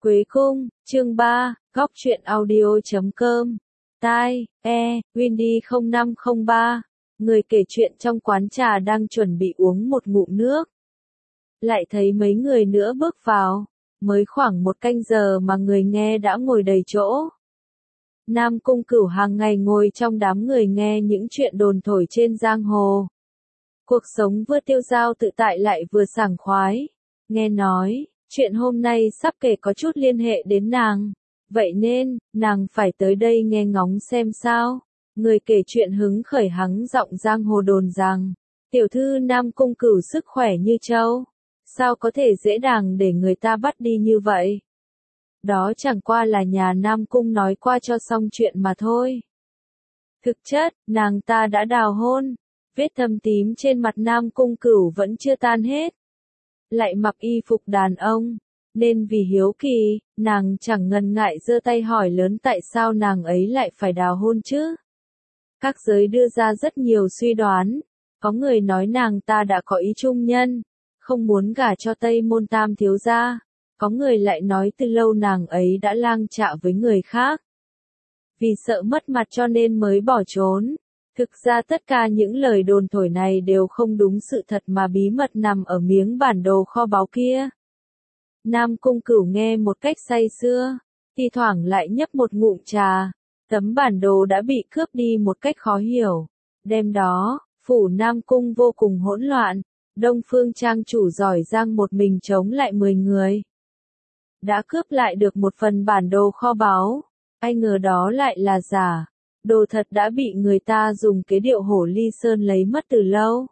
Quế Cung, chương 3, góc truyện audio.com. Tai, Windy 0503. Người kể chuyện trong quán trà đang chuẩn bị uống một ngụm nước. Lại thấy mấy người nữa bước vào. Mới khoảng một canh giờ mà người nghe đã ngồi đầy chỗ. Nam Cung Cửu hàng ngày ngồi trong đám người nghe những chuyện đồn thổi trên giang hồ. Cuộc sống vừa tiêu dao tự tại lại vừa sảng khoái. Nghe nói, chuyện hôm nay sắp kể có chút liên hệ đến nàng. Vậy nên, nàng phải tới đây nghe ngóng xem sao. Người kể chuyện hứng khởi hắng giọng giang hồ đồn rằng, tiểu thư Nam Cung Cửu sức khỏe như trâu. Sao có thể dễ dàng để người ta bắt đi như vậy? Đó chẳng qua là nhà Nam Cung nói qua cho xong chuyện mà thôi. Thực chất, nàng ta đã đào hôn. Vết thâm tím trên mặt Nam Cung Cửu vẫn chưa tan hết. Lại mặc y phục đàn ông. Nên vì hiếu kỳ, nàng chẳng ngần ngại giơ tay hỏi lớn tại sao nàng ấy lại phải đào hôn chứ. Các giới đưa ra rất nhiều suy đoán. Có người nói nàng ta đã có ý trung nhân, không muốn gả cho Tây Môn Tam thiếu gia. Có người lại nói từ lâu nàng ấy đã lang trạ với người khác. Vì sợ mất mặt cho nên mới bỏ trốn. Thực ra tất cả những lời đồn thổi này đều không đúng sự thật mà bí mật nằm ở miếng bản đồ kho báu kia. Nam Cung Cửu nghe một cách say sưa, thi thoảng lại nhấp một ngụm trà. Tấm bản đồ đã bị cướp đi một cách khó hiểu. Đêm đó, phủ Nam Cung vô cùng hỗn loạn. Đông Phương trang chủ giỏi giang một mình chống lại 10 người. Đã cướp lại được một phần bản đồ kho báu. Ai ngờ đó lại là giả. Đồ thật đã bị người ta dùng kế điệu hổ ly sơn lấy mất từ lâu.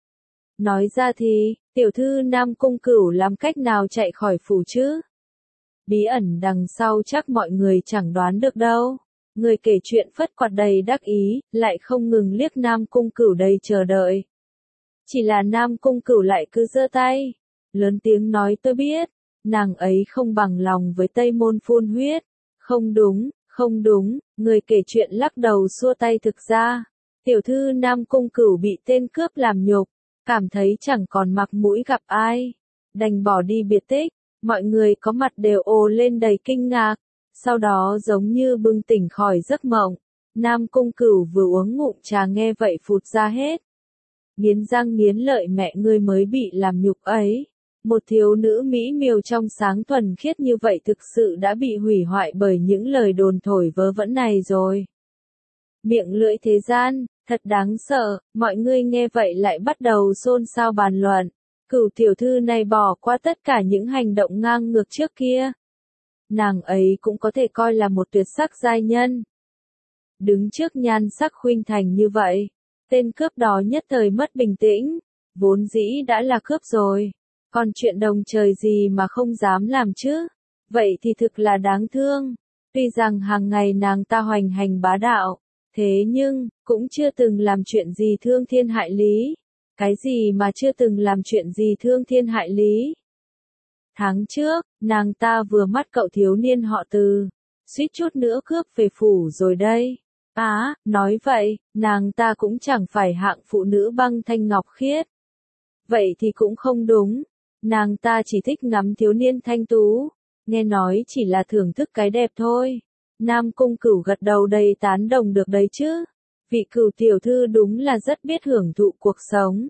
Nói ra thì, tiểu thư Nam Cung Cửu làm cách nào chạy khỏi phủ chứ? Bí ẩn đằng sau chắc mọi người chẳng đoán được đâu. Người kể chuyện phất quạt đầy đắc ý, lại không ngừng liếc Nam Cung Cửu đầy chờ đợi. Chỉ là Nam Cung Cửu lại cứ giơ tay, lớn tiếng nói tôi biết, nàng ấy không bằng lòng với Tây Môn phun huyết. Không đúng, không đúng, người kể chuyện lắc đầu xua tay thực ra. Tiểu thư Nam Cung Cửu bị tên cướp làm nhục, cảm thấy chẳng còn mặt mũi gặp ai. Đành bỏ đi biệt tích, mọi người có mặt đều ồ lên đầy kinh ngạc. Sau đó giống như bừng tỉnh khỏi giấc mộng. Nam Cung Cửu vừa uống ngụm trà nghe vậy phụt ra hết. Nghiến răng nghiến lợi mẹ ngươi mới bị làm nhục ấy. Một thiếu nữ mỹ miều trong sáng thuần khiết như vậy thực sự đã bị hủy hoại bởi những lời đồn thổi vớ vẩn này rồi. Miệng lưỡi thế gian, thật đáng sợ, mọi người nghe vậy lại bắt đầu xôn xao bàn luận. Cửu tiểu thư này bỏ qua tất cả những hành động ngang ngược trước kia. Nàng ấy cũng có thể coi là một tuyệt sắc giai nhân. Đứng trước nhan sắc khuynh thành như vậy, tên cướp đó nhất thời mất bình tĩnh, vốn dĩ đã là cướp rồi. Còn chuyện đồng trời gì mà không dám làm chứ? Vậy thì thực là đáng thương. Tuy rằng hàng ngày nàng ta hoành hành bá đạo, thế nhưng, cũng chưa từng làm chuyện gì thương thiên hại lý. Cái gì mà chưa từng làm chuyện gì thương thiên hại lý? Tháng trước, nàng ta vừa mắt cậu thiếu niên họ Từ, suýt chút nữa cướp về phủ rồi đây. Nói vậy, nàng ta cũng chẳng phải hạng phụ nữ băng thanh ngọc khiết. Vậy thì cũng không đúng. Nàng ta chỉ thích ngắm thiếu niên thanh tú, nghe nói chỉ là thưởng thức cái đẹp thôi. Nam Cung Cửu gật đầu đầy tán đồng được đấy chứ. Vị Cửu tiểu thư đúng là rất biết hưởng thụ cuộc sống.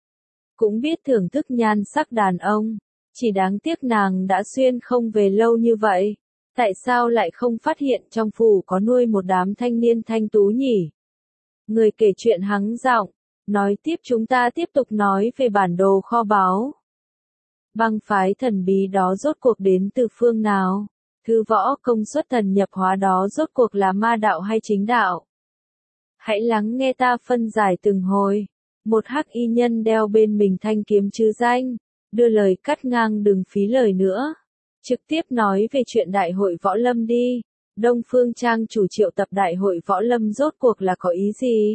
Cũng biết thưởng thức nhan sắc đàn ông. Chỉ đáng tiếc nàng đã xuyên không về lâu như vậy. Tại sao lại không phát hiện trong phủ có nuôi một đám thanh niên thanh tú nhỉ? Người kể chuyện hắng giọng, nói tiếp chúng ta tiếp tục nói về bản đồ kho báu. Băng phái thần bí đó rốt cuộc đến từ phương nào? Thư võ công xuất thần nhập hóa đó rốt cuộc là ma đạo hay chính đạo? Hãy lắng nghe ta phân giải từng hồi. Một hắc y nhân đeo bên mình thanh kiếm chư danh, đưa lời cắt ngang đừng phí lời nữa. Trực tiếp nói về chuyện đại hội võ lâm đi. Đông Phương trang chủ triệu tập đại hội võ lâm rốt cuộc là có ý gì?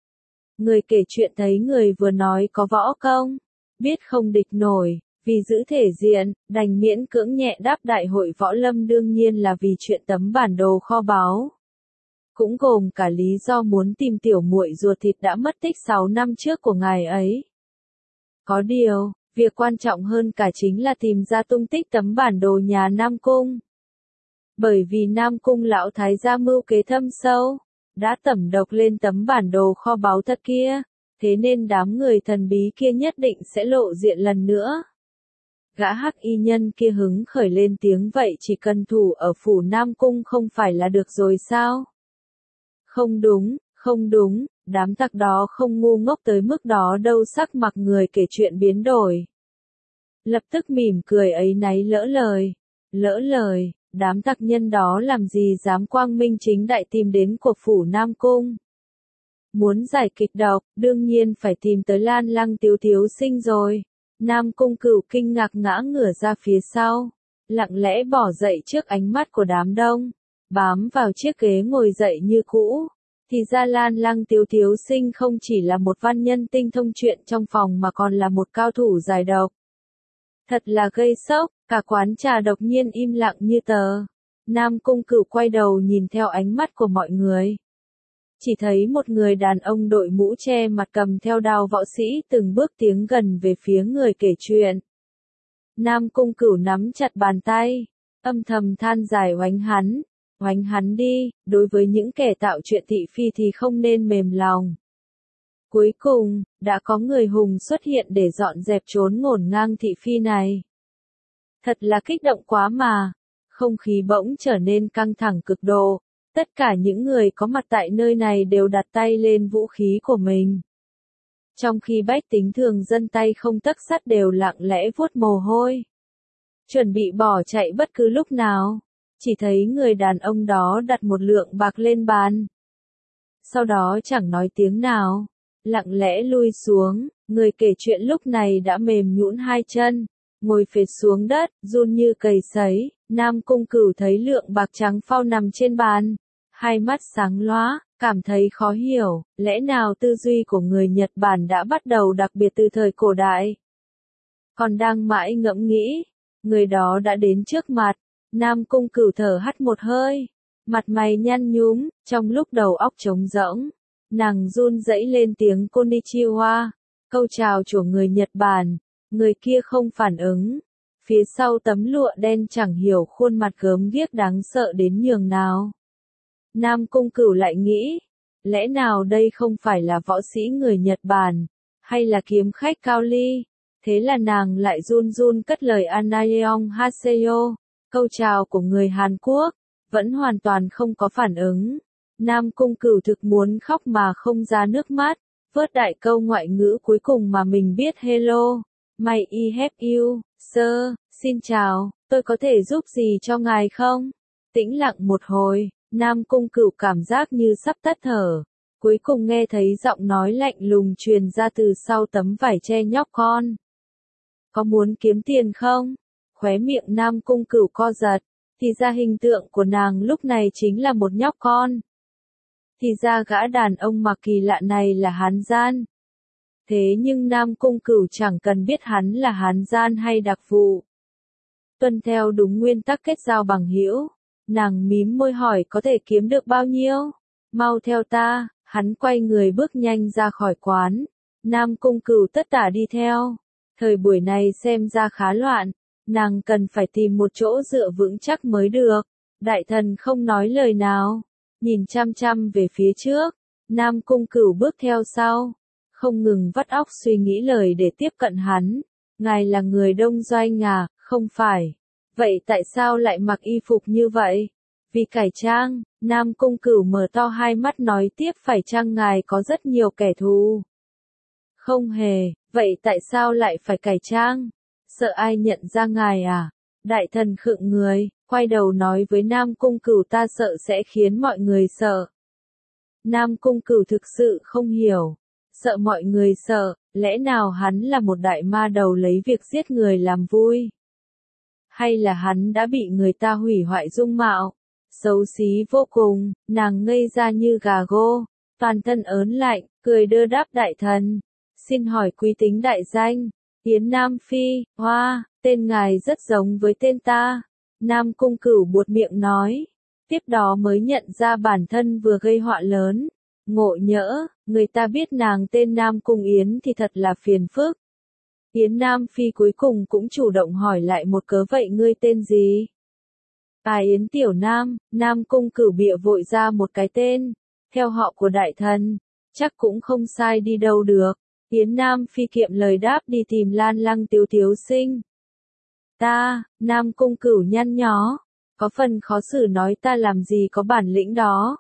Người kể chuyện thấy người vừa nói có võ công, biết không địch nổi. Vì giữ thể diện, đành miễn cưỡng nhẹ đáp đại hội võ lâm đương nhiên là vì chuyện tấm bản đồ kho báu. Cũng gồm cả lý do muốn tìm tiểu muội ruột thịt đã mất tích 6 năm trước của ngài ấy. Có điều, việc quan trọng hơn cả chính là tìm ra tung tích tấm bản đồ nhà Nam Cung. Bởi vì Nam Cung lão thái gia mưu kế thâm sâu, đã tẩm độc lên tấm bản đồ kho báu thật kia, thế nên đám người thần bí kia nhất định sẽ lộ diện lần nữa. Gã hắc y nhân kia hứng khởi lên tiếng, vậy chỉ cần thủ ở phủ Nam Cung không phải là được rồi sao? Không đúng, không đúng, đám tặc đó không ngu ngốc tới mức đó đâu. Sắc mặt người kể chuyện biến đổi. Lập tức mỉm cười áy náy lỡ lời, đám tặc nhân đó làm gì dám quang minh chính đại tìm đến của phủ Nam Cung. Muốn giải kịch độc, đương nhiên phải tìm tới Lan Lăng Tiếu Thiếu Sinh rồi. Nam Cung Cửu kinh ngạc ngã ngửa ra phía sau, lặng lẽ bỏ dậy trước ánh mắt của đám đông, bám vào chiếc ghế ngồi dậy như cũ. Thì ra Lan Lăng Tiếu Thiếu Sinh không chỉ là một văn nhân tinh thông chuyện trong phòng mà còn là một cao thủ giải độc. Thật là gây sốc, cả quán trà đột nhiên im lặng như tờ. Nam Cung Cửu quay đầu nhìn theo ánh mắt của mọi người. Chỉ thấy một người đàn ông đội mũ che mặt cầm theo đao võ sĩ từng bước tiến gần về phía người kể chuyện. Nam Cung Cửu nắm chặt bàn tay, âm thầm than dài, oánh hắn đi, đối với những kẻ tạo chuyện thị phi thì không nên mềm lòng. Cuối cùng, đã có người hùng xuất hiện để dọn dẹp chốn ngổn ngang thị phi này. Thật là kích động quá mà, không khí bỗng trở nên căng thẳng cực độ. Tất cả những người có mặt tại nơi này đều đặt tay lên vũ khí của mình. Trong khi bách tính thường dân tay không tấc sắt đều lặng lẽ vuốt mồ hôi, chuẩn bị bỏ chạy bất cứ lúc nào. Chỉ thấy người đàn ông đó đặt một lượng bạc lên bàn. Sau đó chẳng nói tiếng nào, lặng lẽ lui xuống. Người kể chuyện lúc này đã mềm nhũn hai chân, ngồi phệt xuống đất, run như cầy sấy. Nam Cung Cửu thấy lượng bạc trắng phao nằm trên bàn, hai mắt sáng lóa, cảm thấy khó hiểu, lẽ nào tư duy của người Nhật Bản đã bắt đầu đặc biệt từ thời cổ đại? Còn đang mãi ngẫm nghĩ, người đó đã đến trước mặt. Nam Cung Cửu thở hắt một hơi, mặt mày nhăn nhúm, trong lúc đầu óc trống rỗng, nàng run rẩy lên tiếng Konnichiwa, câu chào của người Nhật Bản. Người kia không phản ứng. Phía sau tấm lụa đen chẳng hiểu khuôn mặt gớm ghiếc đáng sợ đến nhường nào. Nam Cung Cửu lại nghĩ, lẽ nào đây không phải là võ sĩ người Nhật Bản, hay là kiếm khách Cao Ly? Thế là nàng lại run run cất lời Annyeonghaseyo, câu chào của người Hàn Quốc, vẫn hoàn toàn không có phản ứng. Nam Cung Cửu thực muốn khóc mà không ra nước mắt, vớt đại câu ngoại ngữ cuối cùng mà mình biết. Hello, may I help you, sir, xin chào, tôi có thể giúp gì cho ngài không? Tĩnh lặng một hồi, Nam Cung Cửu cảm giác như sắp tắt thở, cuối cùng nghe thấy giọng nói lạnh lùng truyền ra từ sau tấm vải che nhóc con. Có muốn kiếm tiền không? Khóe miệng Nam Cung Cửu co giật, thì ra hình tượng của nàng lúc này chính là một nhóc con. Thì ra gã đàn ông mặc kỳ lạ này là Hán gian. Thế nhưng Nam Cung Cửu chẳng cần biết hắn là Hán gian hay đặc vụ. Tuân theo đúng nguyên tắc kết giao bằng hữu, nàng mím môi hỏi có thể kiếm được bao nhiêu? Mau theo ta. Hắn quay người bước nhanh ra khỏi quán. Nam Cung Cửu tất tả đi theo. Thời buổi này xem ra khá loạn, nàng cần phải tìm một chỗ dựa vững chắc mới được. Đại thần không nói lời nào, nhìn chăm chăm về phía trước. Nam Cung Cửu bước theo sau, không ngừng vắt óc suy nghĩ lời để tiếp cận hắn. Ngài là người Đông Doanh à? Không phải. Vậy tại sao lại mặc y phục như vậy? Vì cải trang. Nam Cung Cửu mở to hai mắt nói tiếp, phải chăng ngài có rất nhiều kẻ thù? Không hề. Vậy tại sao lại phải cải trang? Sợ ai nhận ra ngài à? Đại thần khựng người, quay đầu nói với Nam Cung Cửu, ta sợ sẽ khiến mọi người sợ. Nam Cung Cửu thực sự không hiểu. Sợ mọi người sợ, lẽ nào hắn là một đại ma đầu lấy việc giết người làm vui? Hay là hắn đã bị người ta hủy hoại dung mạo? Xấu xí vô cùng, nàng ngây ra như gà gô, toàn thân ớn lạnh, cười đơ đáp. Đại thần, xin hỏi quý tính đại danh? Yến Nam Phi. Hoa, tên ngài rất giống với tên ta. Nam Cung Cửu buột miệng nói, tiếp đó mới nhận ra bản thân vừa gây họa lớn. Ngộ nhỡ, người ta biết nàng tên Nam Cung Yến thì thật là phiền phức. Yến Nam Phi cuối cùng cũng chủ động hỏi lại một cớ, vậy ngươi tên gì? Yến Tiểu Nam, Nam Cung Cửu bịa vội ra một cái tên, theo họ của đại thần, chắc cũng không sai đi đâu được. Yến Nam Phi kiệm lời đáp đi tìm Lan Lăng Tiếu Tiếu Sinh. Ta, Nam Cung Cửu nhăn nhó, có phần khó xử nói ta làm gì có bản lĩnh đó.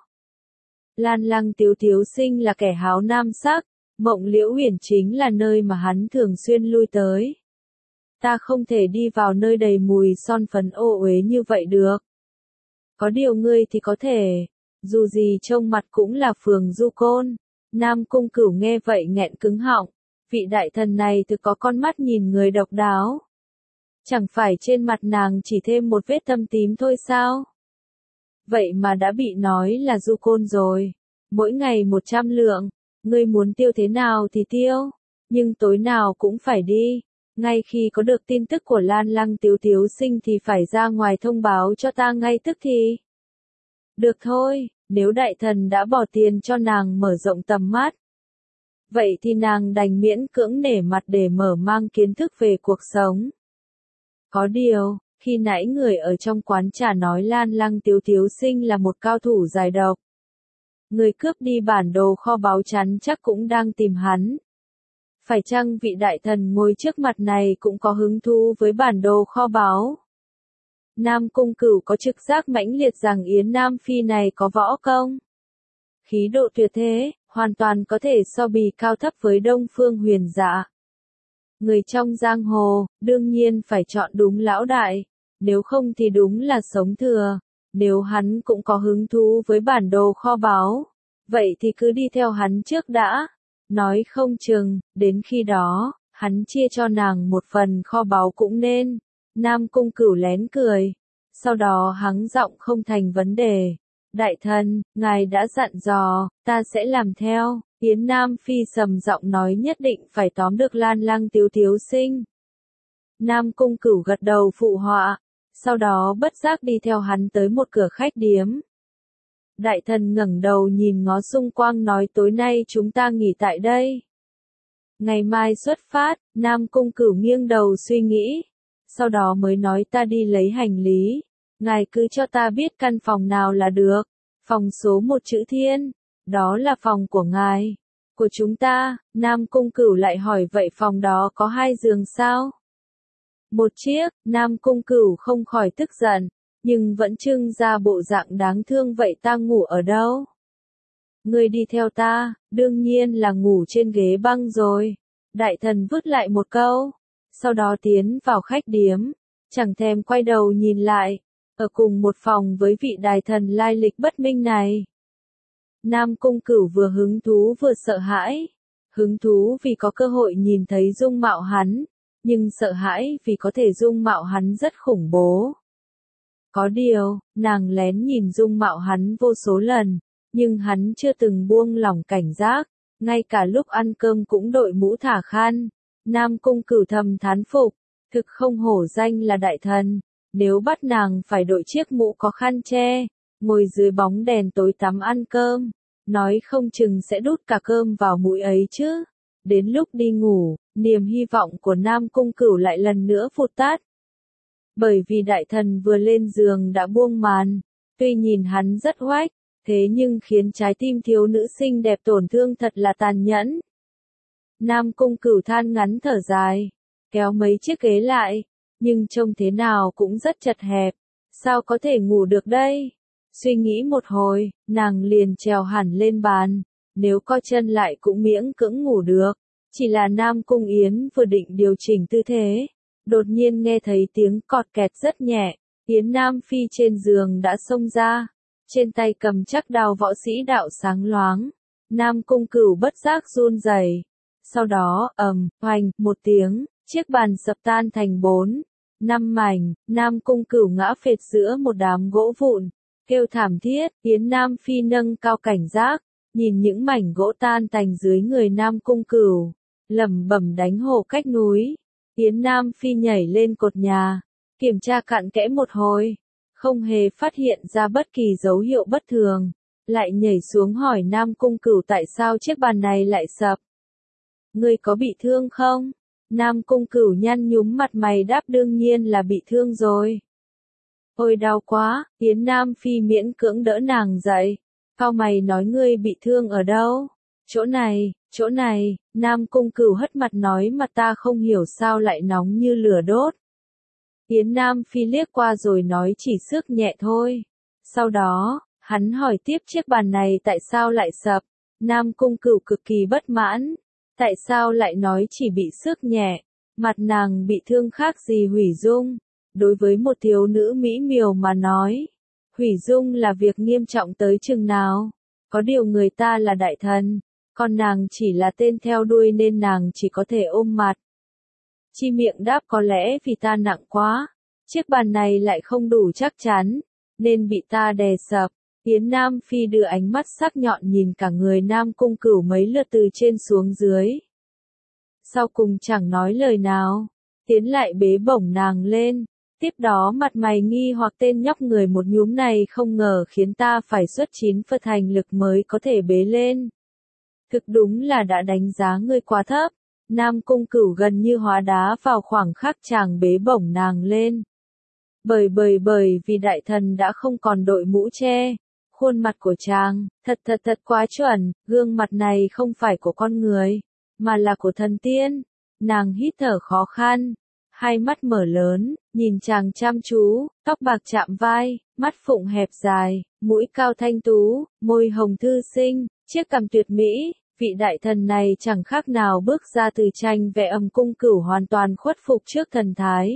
Lan Lăng Tiếu Tiếu Sinh là kẻ háo nam sắc, Mộng Liễu Uyển chính là nơi mà hắn thường xuyên lui tới. Ta không thể đi vào nơi đầy mùi son phấn ô uế như vậy được. Có điều ngươi thì có thể, dù gì trông mặt cũng là phường du côn. Nam Cung Cửu nghe vậy nghẹn cứng họng, vị đại thần này thực có con mắt nhìn người độc đáo. Chẳng phải trên mặt nàng chỉ thêm một vết thâm tím thôi sao? Vậy mà đã bị nói là du côn rồi. Mỗi ngày 100 lượng, ngươi muốn tiêu thế nào thì tiêu, nhưng tối nào cũng phải đi. Ngay khi có được tin tức của Lan Lăng Tiếu Tiếu Sinh thì phải ra ngoài thông báo cho ta ngay tức thì. Được thôi, nếu đại thần đã bỏ tiền cho nàng mở rộng tầm mắt, vậy thì nàng đành miễn cưỡng nể mặt để mở mang kiến thức về cuộc sống. Có điều, khi nãy người ở trong quán trà nói Lan Lăng Tiếu Tiếu Sinh là một cao thủ giải độc. Người cướp đi bản đồ kho báu chắn chắc cũng đang tìm hắn. Phải chăng vị đại thần ngồi trước mặt này cũng có hứng thú với bản đồ kho báu? Nam Cung Cửu có trực giác mãnh liệt rằng Yến Nam Phi này có võ công. Khí độ tuyệt thế, hoàn toàn có thể so bì cao thấp với Đông Phương Huyền Dạ. Người trong giang hồ, đương nhiên phải chọn đúng lão đại, nếu không thì đúng là sống thừa. Nếu hắn cũng có hứng thú với bản đồ kho báu, vậy thì cứ đi theo hắn trước đã. Nói không chừng, đến khi đó, hắn chia cho nàng một phần kho báu cũng nên. Nam Cung Cửu lén cười. Sau đó hắng giọng không thành vấn đề. Đại thần, ngài đã dặn dò, ta sẽ làm theo. Yến Nam Phi sầm giọng nói nhất định phải tóm được Lan Lăng Tiếu Tiếu Sinh. Nam Cung Cửu gật đầu phụ họa. Sau đó bất giác đi theo hắn tới một cửa khách điếm. Đại thần ngẩng đầu nhìn ngó xung quanh nói tối nay chúng ta nghỉ tại đây. Ngày mai xuất phát, Nam Cung Cửu nghiêng đầu suy nghĩ. Sau đó mới nói ta đi lấy hành lý. Ngài cứ cho ta biết căn phòng nào là được. Phòng số 1 chữ Thiên. Đó là phòng của ngài. Của chúng ta, Nam Cung Cửu lại hỏi vậy phòng đó có 2 giường sao? Một chiếc, Nam Cung Cửu không khỏi tức giận, nhưng vẫn trưng ra bộ dạng đáng thương vậy ta ngủ ở đâu? Ngươi đi theo ta, đương nhiên là ngủ trên ghế băng rồi. Đại thần vứt lại một câu, sau đó tiến vào khách điếm, chẳng thèm quay đầu nhìn lại, ở cùng một phòng với vị đại thần lai lịch bất minh này. Nam Cung Cửu vừa hứng thú vừa sợ hãi. Hứng thú vì có cơ hội nhìn thấy dung mạo hắn, nhưng sợ hãi vì có thể dung mạo hắn rất khủng bố. Có điều, nàng lén nhìn dung mạo hắn vô số lần, nhưng hắn chưa từng buông lỏng cảnh giác, ngay cả lúc ăn cơm cũng đội mũ thả khăn. Nam Cung Cửu thầm thán phục, thực không hổ danh là đại thần, nếu bắt nàng phải đội chiếc mũ có khăn che, ngồi dưới bóng đèn tối tắm ăn cơm, nói không chừng sẽ đút cả cơm vào mũi ấy chứ. Đến lúc đi ngủ, niềm hy vọng của Nam Cung Cửu lại lần nữa vụt tắt. Bởi vì đại thần vừa lên giường đã buông màn, tuy nhìn hắn rất oách, thế nhưng khiến trái tim thiếu nữ xinh đẹp tổn thương thật là tàn nhẫn. Nam Cung Cửu than ngắn thở dài, kéo mấy chiếc ghế lại, nhưng trông thế nào cũng rất chật hẹp, sao có thể ngủ được đây? Suy nghĩ một hồi, nàng liền trèo hẳn lên bàn, nếu co chân lại cũng miễn cưỡng ngủ được. Chỉ là Nam Cung Yến vừa định điều chỉnh tư thế, đột nhiên nghe thấy tiếng cọt kẹt rất nhẹ, Yến Nam Phi trên giường đã xông ra, trên tay cầm chắc đao võ sĩ đạo sáng loáng. Nam Cung Cửu bất giác run rẩy. Sau đó, hoành, một tiếng, chiếc bàn sập tan thành 4, 5 mảnh, Nam Cung Cửu ngã phệt giữa một đám gỗ vụn, kêu thảm thiết. Yến Nam Phi nâng cao cảnh giác, nhìn những mảnh gỗ tan tành dưới người Nam Cung Cửu, lẩm bẩm đánh hổ cách núi. Yến Nam Phi nhảy lên cột nhà, kiểm tra cặn kẽ một hồi, không hề phát hiện ra bất kỳ dấu hiệu bất thường, lại nhảy xuống hỏi Nam Cung Cửu tại sao chiếc bàn này lại sập. Ngươi có bị thương không? Nam Cung Cửu nhăn nhúm mặt mày đáp đương nhiên là bị thương rồi. Ôi đau quá, Yến Nam Phi miễn cưỡng đỡ nàng dậy. Cau mày nói ngươi bị thương ở đâu? Chỗ này, Nam Cung Cửu hất mặt nói mặt ta không hiểu sao lại nóng như lửa đốt. Yến Nam Phi liếc qua rồi nói chỉ xước nhẹ thôi. Sau đó, hắn hỏi tiếp chiếc bàn này tại sao lại sập. Nam Cung Cửu cực kỳ bất mãn. Tại sao lại nói chỉ bị xước nhẹ? Mặt nàng bị thương khác gì hủy dung. Đối với một thiếu nữ mỹ miều mà nói, hủy dung là việc nghiêm trọng tới chừng nào. Có điều người ta là đại thần, còn nàng chỉ là tên theo đuôi nên nàng chỉ có thể ôm mặt. Chi miệng đáp có lẽ vì ta nặng quá, chiếc bàn này lại không đủ chắc chắn, nên bị ta đè sập. Yến Nam Phi đưa ánh mắt sắc nhọn nhìn cả người Nam Cung Cửu mấy lượt từ trên xuống dưới. Sau cùng chẳng nói lời nào, tiến lại bế bổng nàng lên. Tiếp đó mặt mày nghi hoặc tên nhóc người một nhúm này không ngờ khiến ta phải xuất 9 phần thành lực mới có thể bế lên. Thực đúng là đã đánh giá ngươi quá thấp. Nam Cung Cửu gần như hóa đá vào khoảng khắc chàng bế bổng nàng lên. Bởi vì đại thần đã không còn đội mũ che. Khuôn mặt của chàng, thật quá chuẩn, gương mặt này không phải của con người, mà là của thần tiên. Nàng hít thở khó khăn. Hai mắt mở lớn, nhìn chàng chăm chú, tóc bạc chạm vai, mắt phụng hẹp dài, mũi cao thanh tú, môi hồng thư sinh, chiếc cằm tuyệt mỹ, vị đại thần này chẳng khác nào bước ra từ tranh vẽ Cung Cửu hoàn toàn khuất phục trước thần thái.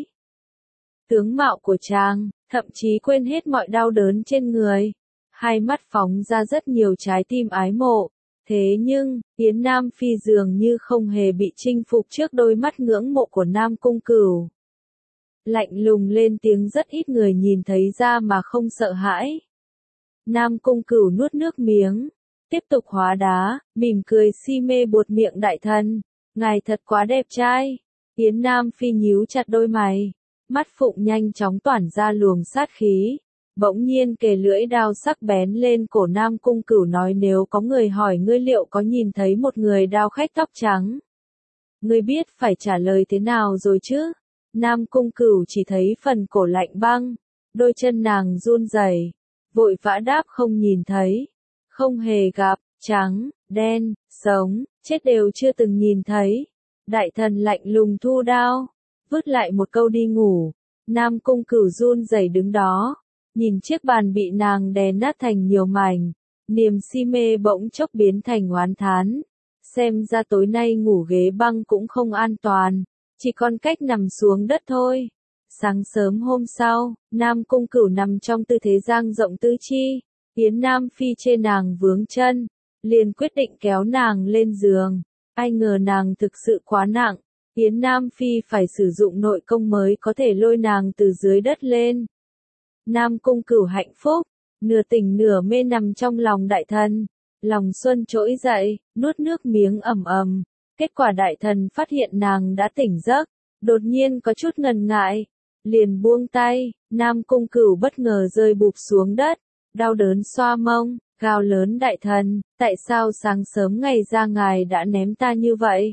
Tướng mạo của chàng, thậm chí quên hết mọi đau đớn trên người, hai mắt phóng ra rất nhiều trái tim ái mộ. Thế nhưng, Yến Nam Phi dường như không hề bị chinh phục trước đôi mắt ngưỡng mộ của Nam Cung Cửu. Lạnh lùng lên tiếng rất ít người nhìn thấy ra mà không sợ hãi. Nam Cung Cửu nuốt nước miếng, tiếp tục hóa đá, mỉm cười si mê buột miệng đại thần. Ngài thật quá đẹp trai. Yến Nam Phi nhíu chặt đôi mày, mắt phụng nhanh chóng toản ra luồng sát khí. Bỗng nhiên kề lưỡi đao sắc bén lên cổ Nam Cung Cửu nói nếu có người hỏi ngươi liệu có nhìn thấy một người đao khách tóc trắng. Ngươi biết phải trả lời thế nào rồi chứ? Nam Cung Cửu chỉ thấy phần cổ lạnh băng, đôi chân nàng run rẩy, vội vã đáp không nhìn thấy, không hề gặp, trắng, đen, sống, chết đều chưa từng nhìn thấy. Đại thần lạnh lùng thu đao, vứt lại một câu đi ngủ. Nam Cung Cửu run rẩy đứng đó. Nhìn chiếc bàn bị nàng đè nát thành nhiều mảnh, niềm si mê bỗng chốc biến thành oán thán. Xem ra tối nay ngủ ghế băng cũng không an toàn, chỉ còn cách nằm xuống đất thôi. Sáng sớm hôm sau, Nam Cung Cửu nằm trong tư thế dang rộng tứ chi, Yến Nam Phi chê nàng vướng chân, liền quyết định kéo nàng lên giường. Ai ngờ nàng thực sự quá nặng, Yến Nam Phi phải sử dụng nội công mới có thể lôi nàng từ dưới đất lên. Nam Cung Cửu hạnh phúc, nửa tỉnh nửa mê nằm trong lòng đại thần, lòng xuân trỗi dậy, nuốt nước miếng ầm ầm. Kết quả đại thần phát hiện nàng đã tỉnh giấc, đột nhiên có chút ngần ngại, liền buông tay. Nam Cung Cửu bất ngờ rơi bụp xuống đất, đau đớn xoa mông, gào lớn đại thần, tại sao sáng sớm ngày ra ngài đã ném ta như vậy?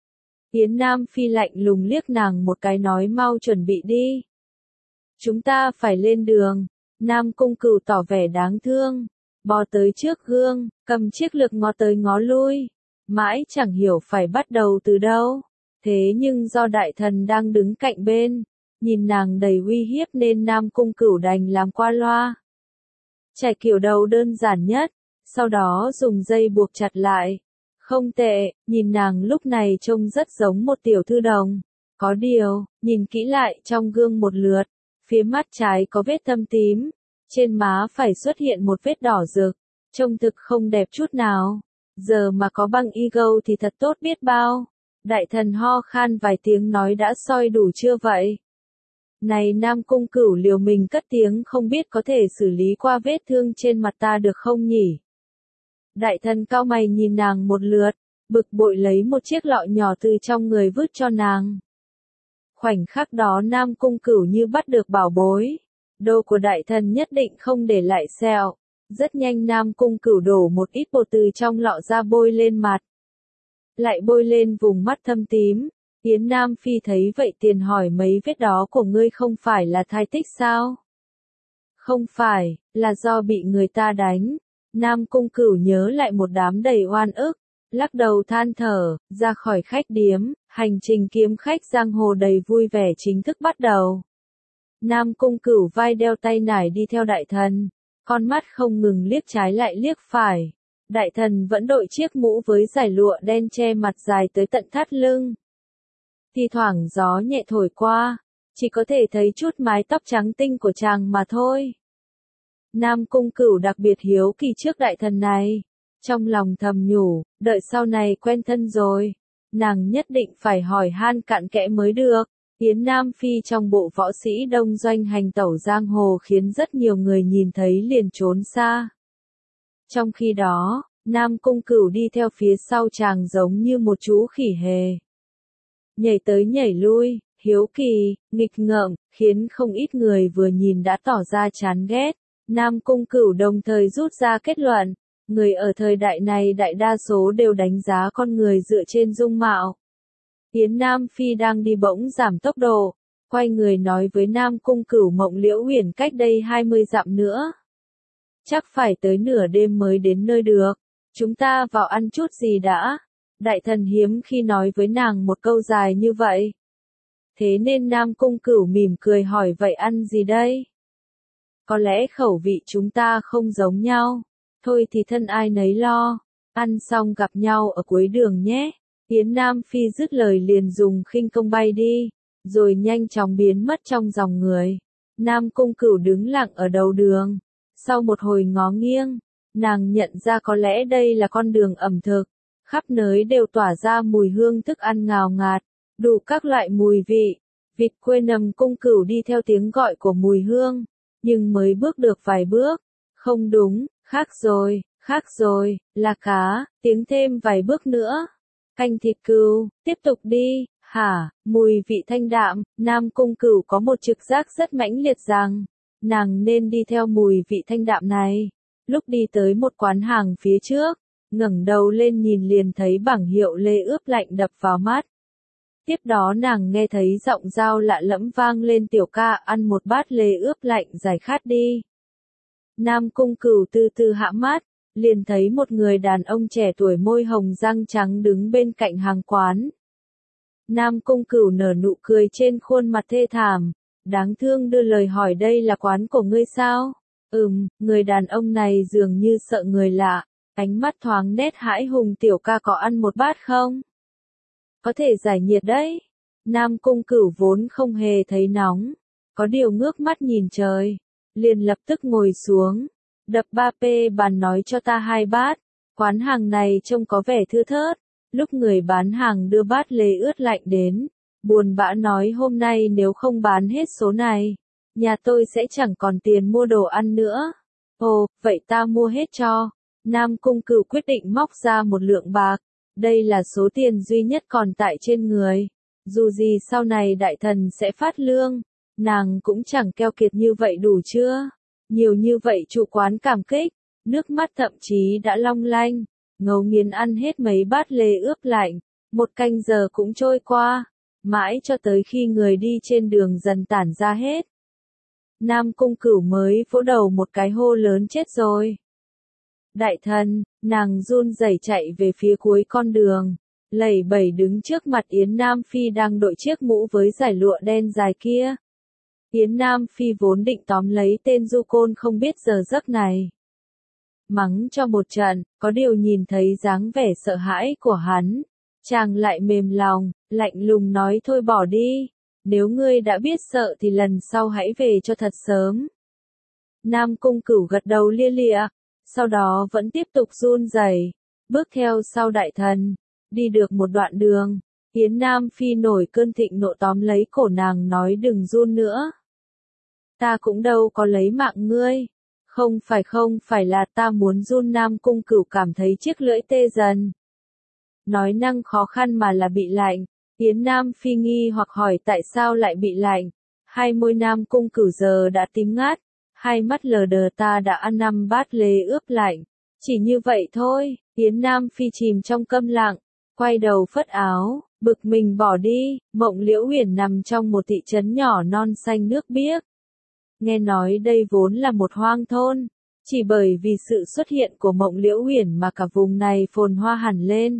Yến Nam Phi lạnh lùng liếc nàng một cái nói mau chuẩn bị đi. Chúng ta phải lên đường. Nam Cung Cửu tỏ vẻ đáng thương, bò tới trước gương, cầm chiếc lược ngó tới ngó lui, mãi chẳng hiểu phải bắt đầu từ đâu. Thế nhưng do đại thần đang đứng cạnh bên, nhìn nàng đầy uy hiếp nên Nam Cung Cửu đành làm qua loa. Trải kiểu đầu đơn giản nhất, sau đó dùng dây buộc chặt lại. Không tệ, nhìn nàng lúc này trông rất giống một tiểu thư đồng. Có điều, nhìn kỹ lại trong gương một lượt, phía mắt trái có vết thâm tím, trên má phải xuất hiện một vết đỏ rực, trông thực không đẹp chút nào. Giờ mà có băng y gâu thì thật tốt biết bao. Đại thần ho khan vài tiếng nói đã soi đủ chưa vậy? Này Nam Cung Cửu liều mình cất tiếng không biết có thể xử lý qua vết thương trên mặt ta được không nhỉ? Đại thần cau mày nhìn nàng một lượt, bực bội lấy một chiếc lọ nhỏ từ trong người vứt cho nàng. Khoảnh khắc đó Nam Cung Cửu như bắt được bảo bối. Đồ của đại thần nhất định không để lại sẹo. Rất nhanh Nam Cung Cửu đổ một ít bột từ trong lọ ra bôi lên mặt. Lại bôi lên vùng mắt thâm tím. Yến Nam Phi thấy vậy tiền hỏi mấy vết đó của ngươi không phải là thai tích sao? Không phải, là do bị người ta đánh. Nam Cung Cửu nhớ lại một đám đầy oan ức, lắc đầu than thở, ra khỏi khách điếm, hành trình kiếm khách giang hồ đầy vui vẻ chính thức bắt đầu. Nam Cung Cửu vai đeo tay nải đi theo đại thần, con mắt không ngừng liếc trái lại liếc phải. Đại thần vẫn đội chiếc mũ với dải lụa đen che mặt dài tới tận thắt lưng. Thi thoảng gió nhẹ thổi qua, chỉ có thể thấy chút mái tóc trắng tinh của chàng mà thôi. Nam Cung Cửu đặc biệt hiếu kỳ trước đại thần này. Trong lòng thầm nhủ, đợi sau này quen thân rồi, nàng nhất định phải hỏi han cặn kẽ mới được. Yến Nam Phi trong bộ võ sĩ đông doanh hành tẩu giang hồ khiến rất nhiều người nhìn thấy liền trốn xa. Trong khi đó, Nam Cung Cửu đi theo phía sau chàng giống như một chú khỉ hề. Nhảy tới nhảy lui, hiếu kỳ, nghịch ngợm, khiến không ít người vừa nhìn đã tỏ ra chán ghét. Nam Cung Cửu đồng thời rút ra kết luận, người ở thời đại này đại đa số đều đánh giá con người dựa trên dung mạo. Yến Nam Phi đang đi bỗng giảm tốc độ, quay người nói với Nam Cung Cửu Mộng Liễu Uyển cách đây 20 dặm nữa. Chắc phải tới nửa đêm mới đến nơi được, chúng ta vào ăn chút gì đã. Đại thần hiếm khi nói với nàng một câu dài như vậy. Thế nên Nam Cung Cửu mỉm cười hỏi vậy ăn gì đây? Có lẽ khẩu vị chúng ta không giống nhau, thôi thì thân ai nấy lo, ăn xong gặp nhau ở cuối đường nhé. Yến Nam Phi dứt lời liền dùng khinh công bay đi, rồi nhanh chóng biến mất trong dòng người. Nam Cung Cửu đứng lặng ở đầu đường, sau một hồi ngó nghiêng, nàng nhận ra có lẽ đây là con đường ẩm thực, khắp nơi đều tỏa ra mùi hương thức ăn ngào ngạt, đủ các loại mùi vị. Vịt quê Nam Cung Cửu đi theo tiếng gọi của mùi hương, nhưng mới bước được vài bước, không đúng, khác rồi, là cá, tiếng thêm vài bước nữa. Canh thịt cừu, tiếp tục đi, hả, mùi vị thanh đạm. Nam Cung Cửu có một trực giác rất mãnh liệt rằng, nàng nên đi theo mùi vị thanh đạm này. Lúc đi tới một quán hàng phía trước, ngẩng đầu lên nhìn liền thấy bảng hiệu lê ướp lạnh đập vào mắt. Tiếp đó nàng nghe thấy giọng dao lạ lẫm vang lên tiểu ca ăn một bát lê ướp lạnh giải khát đi. Nam Cung Cửu từ từ hạ mắt, liền thấy một người đàn ông trẻ tuổi môi hồng răng trắng đứng bên cạnh hàng quán. Nam Cung Cửu nở nụ cười trên khuôn mặt thê thảm, đáng thương đưa lời hỏi đây là quán của ngươi sao? Người đàn ông này dường như sợ người lạ, ánh mắt thoáng nét hãi hùng tiểu ca có ăn một bát không? Có thể giải nhiệt đấy. Nam Cung Cửu vốn không hề thấy nóng, có điều ngước mắt nhìn trời, liền lập tức ngồi xuống, đập 3p bàn nói cho ta 2 bát. Quán hàng này trông có vẻ thưa thớt. Lúc người bán hàng đưa bát lê ướt lạnh đến, buồn bã nói hôm nay nếu không bán hết số này, nhà tôi sẽ chẳng còn tiền mua đồ ăn nữa. Ồ, vậy ta mua hết cho. Nam Cung Cửu quyết định móc ra một lượng bạc. Đây là số tiền duy nhất còn tại trên người. Dù gì sau này đại thần sẽ phát lương, nàng cũng chẳng keo kiệt như vậy đủ chưa? Nhiều như vậy chủ quán cảm kích, nước mắt thậm chí đã long lanh, ngấu nghiến ăn hết mấy bát lê ướp lạnh. 1 canh giờ cũng trôi qua, mãi cho tới khi người đi trên đường dần tản ra hết. Nam Cung Cửu mới vỗ đầu một cái hô lớn chết rồi. Đại thần, nàng run rẩy chạy về phía cuối con đường, lẩy bẩy đứng trước mặt Yến Nam Phi đang đội chiếc mũ với dải lụa đen dài kia. Yến Nam Phi vốn định tóm lấy tên du côn không biết giờ giấc này, mắng cho một trận, có điều nhìn thấy dáng vẻ sợ hãi của hắn, chàng lại mềm lòng, lạnh lùng nói thôi bỏ đi, nếu ngươi đã biết sợ thì lần sau hãy về cho thật sớm. Nam Cung Cửu gật đầu lia lịa, sau đó vẫn tiếp tục run rẩy, bước theo sau đại thần, đi được một đoạn đường, Yến Nam Phi nổi cơn thịnh nộ tóm lấy cổ nàng nói đừng run nữa. Ta cũng đâu có lấy mạng ngươi. Không phải là ta muốn run. Nam Cung Cửu cảm thấy chiếc lưỡi tê dần. Nói năng khó khăn mà là bị lạnh. Yến Nam Phi nghi hoặc hỏi tại sao lại bị lạnh. Hai môi Nam Cung Cửu giờ đã tím ngắt, hai mắt lờ đờ ta đã ăn 5 bát lê ướp lạnh. Chỉ như vậy thôi, Yến Nam Phi chìm trong câm lặng, quay đầu phất áo, bực mình bỏ đi. Mộng Liễu Uyển nằm trong một thị trấn nhỏ non xanh nước biếc. Nghe nói đây vốn là một hoang thôn, chỉ bởi vì sự xuất hiện của Mộng Liễu Uyển mà cả vùng này phồn hoa hẳn lên.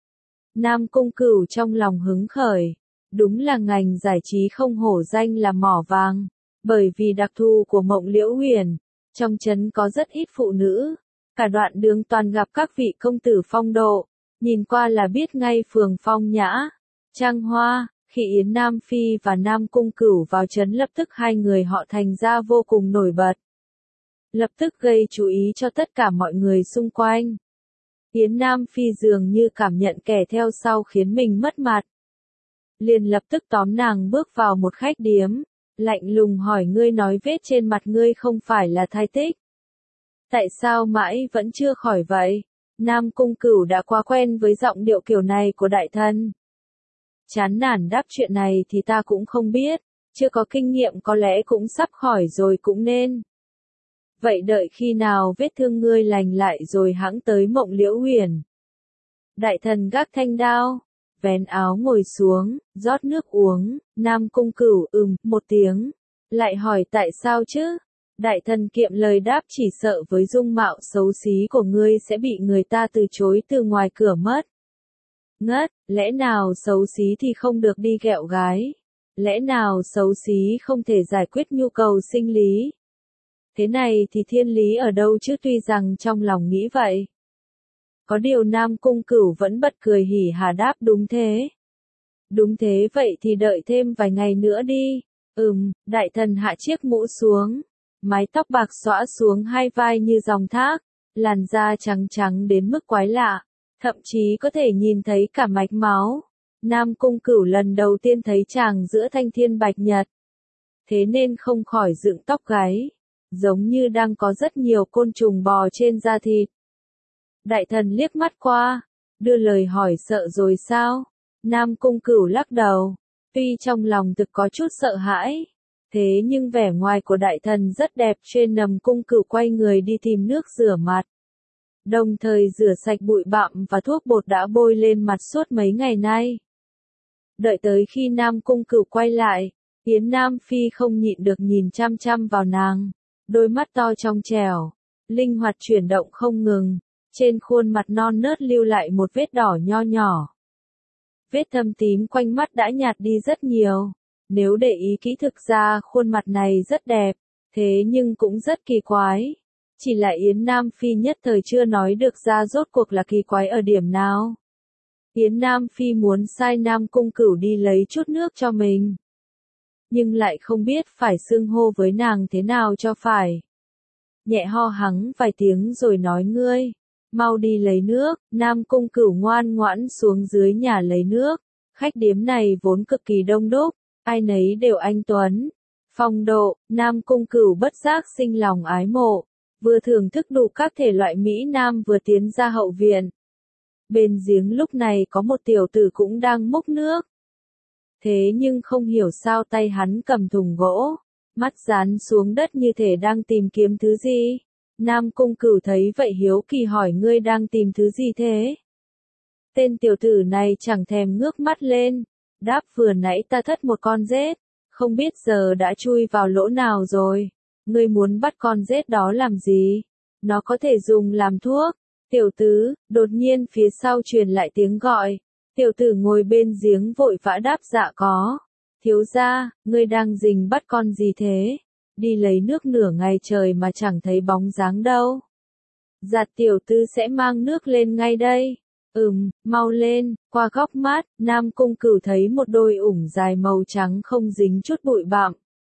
Nam Cung Cửu trong lòng hứng khởi, đúng là ngành giải trí không hổ danh là mỏ vàng, bởi vì đặc thù của Mộng Liễu Uyển, trong trấn có rất ít phụ nữ, cả đoạn đường toàn gặp các vị công tử phong độ, nhìn qua là biết ngay phường phong nhã, trang hoa. Khi Yến Nam Phi và Nam Cung Cửu vào trấn lập tức hai người họ thành ra vô cùng nổi bật. Lập tức gây chú ý cho tất cả mọi người xung quanh. Yến Nam Phi dường như cảm nhận kẻ theo sau khiến mình mất mặt. Liền lập tức tóm nàng bước vào một khách điếm, lạnh lùng hỏi ngươi nói vết trên mặt ngươi không phải là thai tích. Tại sao mãi vẫn chưa khỏi vậy? Nam Cung Cửu đã quá quen với giọng điệu kiểu này của đại thần. Chán nản đáp chuyện này thì ta cũng không biết, chưa có kinh nghiệm có lẽ cũng sắp khỏi rồi cũng nên. Vậy đợi khi nào vết thương ngươi lành lại rồi hẵng tới Mộng Liễu Uyển. Đại thần gác thanh đao, vén áo ngồi xuống, rót nước uống, Nam Cung Cửu một tiếng, lại hỏi tại sao chứ? Đại thần kiệm lời đáp chỉ sợ với dung mạo xấu xí của ngươi sẽ bị người ta từ chối từ ngoài cửa mất. Ngất, lẽ nào xấu xí thì không được đi ghẹo gái? Lẽ nào xấu xí không thể giải quyết nhu cầu sinh lý? Thế này thì thiên lý ở đâu chứ, tuy rằng trong lòng nghĩ vậy. Có điều Nam Cung Cửu vẫn bật cười hỉ hà đáp đúng thế. Đúng thế vậy thì đợi thêm vài ngày nữa đi. Đại thần hạ chiếc mũ xuống. Mái tóc bạc xõa xuống hai vai như dòng thác. Làn da trắng trắng đến mức quái lạ. Thậm chí có thể nhìn thấy cả mạch máu. Nam Cung Cửu lần đầu tiên thấy chàng giữa thanh thiên bạch nhật. Thế nên không khỏi dựng tóc gáy. Giống như đang có rất nhiều côn trùng bò trên da thịt. Đại thần liếc mắt qua, đưa lời hỏi sợ rồi sao? Nam Cung Cửu lắc đầu, tuy trong lòng thực có chút sợ hãi, thế nhưng vẻ ngoài của đại thần rất đẹp. Trên Nam Cung Cửu quay người đi tìm nước rửa mặt, đồng thời rửa sạch bụi bặm và thuốc bột đã bôi lên mặt suốt mấy ngày nay. Đợi tới khi Nam Cung Cửu quay lại, Yến Nam Phi không nhịn được nhìn chăm chăm vào nàng, đôi mắt to trong trẻo, linh hoạt chuyển động không ngừng. Trên khuôn mặt non nớt lưu lại một vết đỏ nho nhỏ. Vết thâm tím quanh mắt đã nhạt đi rất nhiều. Nếu để ý kỹ thực ra khuôn mặt này rất đẹp, thế nhưng cũng rất kỳ quái. Chỉ là Yến Nam Phi nhất thời chưa nói được ra rốt cuộc là kỳ quái ở điểm nào. Yến Nam Phi muốn sai Nam Cung Cửu đi lấy chút nước cho mình. Nhưng lại không biết phải xưng hô với nàng thế nào cho phải. Nhẹ ho hắng vài tiếng rồi nói ngươi. Mau đi lấy nước. Nam Cung Cửu ngoan ngoãn xuống dưới nhà lấy nước. Khách điếm này vốn cực kỳ đông đúc, ai nấy đều anh tuấn, phong độ. Nam Cung Cửu bất giác sinh lòng ái mộ, vừa thưởng thức đủ các thể loại mỹ nam vừa tiến ra hậu viện. Bên giếng lúc này có một tiểu tử cũng đang múc nước. Thế nhưng không hiểu sao tay hắn cầm thùng gỗ, mắt dán xuống đất như thể đang tìm kiếm thứ gì. Nam Cung Cửu thấy vậy hiếu kỳ hỏi ngươi đang tìm thứ gì thế? Tên tiểu tử này chẳng thèm ngước mắt lên, đáp vừa nãy ta thất một con rết, không biết giờ đã chui vào lỗ nào rồi. Ngươi muốn bắt con rết đó làm gì? Nó có thể dùng làm thuốc. Tiểu tứ, đột nhiên phía sau truyền lại tiếng gọi. Tiểu tử ngồi bên giếng vội vã đáp dạ có. Thiếu gia, ngươi đang rình bắt con gì thế? Đi lấy nước nửa ngày trời mà chẳng thấy bóng dáng đâu. Dạ tiểu tư sẽ mang nước lên ngay đây. Mau lên. Qua góc mát, Nam Cung Cửu thấy một đôi ủng dài màu trắng không dính chút bụi bặm.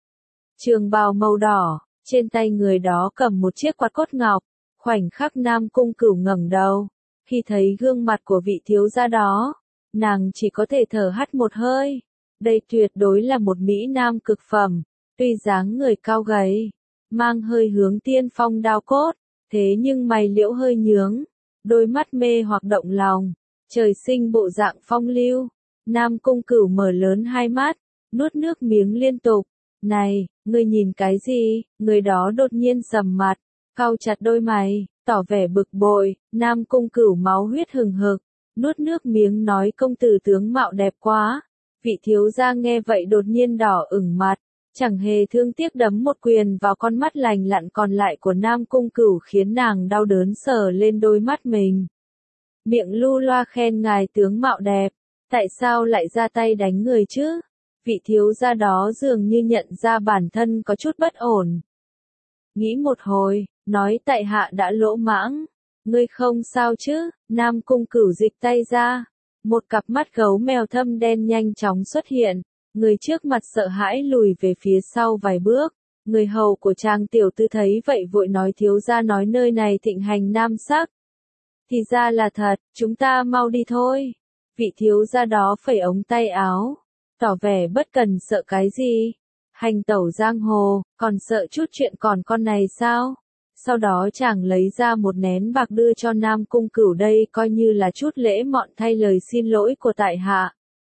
Trường bào màu đỏ, trên tay người đó cầm một chiếc quạt cốt ngọc. Khoảnh khắc Nam Cung Cửu ngẩng đầu, khi thấy gương mặt của vị thiếu gia đó, nàng chỉ có thể thở hắt một hơi. Đây tuyệt đối là một mỹ nam cực phẩm. Tuy dáng người cao gầy, mang hơi hướng tiên phong đao cốt, thế nhưng mày liễu hơi nhướng, đôi mắt mê hoặc động lòng, trời sinh bộ dạng phong lưu. Nam Cung Cửu mở lớn hai mắt, nuốt nước miếng liên tục. Này, ngươi nhìn cái gì? Người đó đột nhiên sầm mặt, cau chặt đôi mày, tỏ vẻ bực bội. Nam Cung Cửu máu huyết hừng hực, nuốt nước miếng nói công tử tướng mạo đẹp quá. Vị thiếu gia nghe vậy đột nhiên đỏ ửng mặt. Chẳng hề thương tiếc đấm một quyền vào con mắt lành lặn còn lại của Nam Cung Cửu khiến nàng đau đớn sờ lên đôi mắt mình. Miệng lu loa khen ngài tướng mạo đẹp, tại sao lại ra tay đánh người chứ? Vị thiếu gia đó dường như nhận ra bản thân có chút bất ổn. Nghĩ một hồi, nói tại hạ đã lỗ mãng. Ngươi không sao chứ? Nam Cung Cửu dịch tay ra. Một cặp mắt gấu mèo thâm đen nhanh chóng xuất hiện. Người trước mặt sợ hãi lùi về phía sau vài bước. Người hầu của Trang tiểu thư thấy vậy vội nói thiếu gia nói nơi này thịnh hành nam sắc. Thì ra là thật, chúng ta mau đi thôi. Vị thiếu gia đó phẩy ống tay áo, tỏ vẻ bất cần sợ cái gì. Hành tẩu giang hồ, còn sợ chút chuyện còn con này sao? Sau đó chàng lấy ra một nén bạc đưa cho Nam Cung Cửu đây coi như là chút lễ mọn thay lời xin lỗi của tại hạ.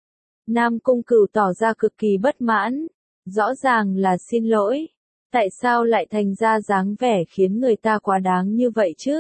Nam Cung Cửu tỏ ra cực kỳ bất mãn, rõ ràng là xin lỗi. Tại sao lại thành ra dáng vẻ khiến người ta quá đáng như vậy chứ?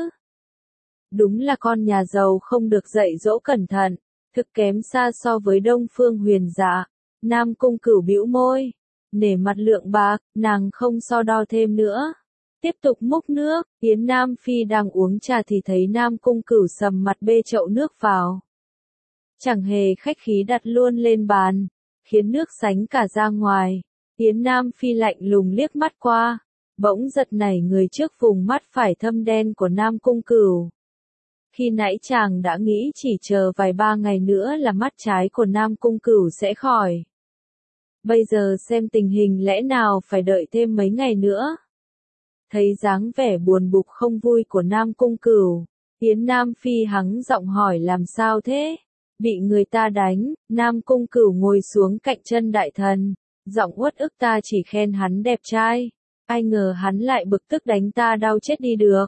Đúng là con nhà giàu không được dạy dỗ cẩn thận, thực kém xa so với Đông Phương Huyền Dạ. Nam Cung Cửu bĩu môi, nể mặt lượng bạc, nàng không so đo thêm nữa. Tiếp tục múc nước, Yến Nam Phi đang uống trà thì thấy Nam Cung Cửu sầm mặt bê chậu nước vào. Chẳng hề khách khí đặt luôn lên bàn, khiến nước sánh cả ra ngoài. Yến Nam Phi lạnh lùng liếc mắt qua, bỗng giật nảy người trước vùng mắt phải thâm đen của Nam Cung Cửu. Khi nãy chàng đã nghĩ chỉ chờ vài ba ngày nữa là mắt trái của Nam Cung Cửu sẽ khỏi. Bây giờ xem tình hình lẽ nào phải đợi thêm mấy ngày nữa. Thấy dáng vẻ buồn bực không vui của Nam Cung Cửu, Yến Nam Phi hắng giọng hỏi làm sao thế? Bị người ta đánh, Nam Cung Cửu ngồi xuống cạnh chân đại thần, giọng uất ức ta chỉ khen hắn đẹp trai, ai ngờ hắn lại bực tức đánh ta đau chết đi được.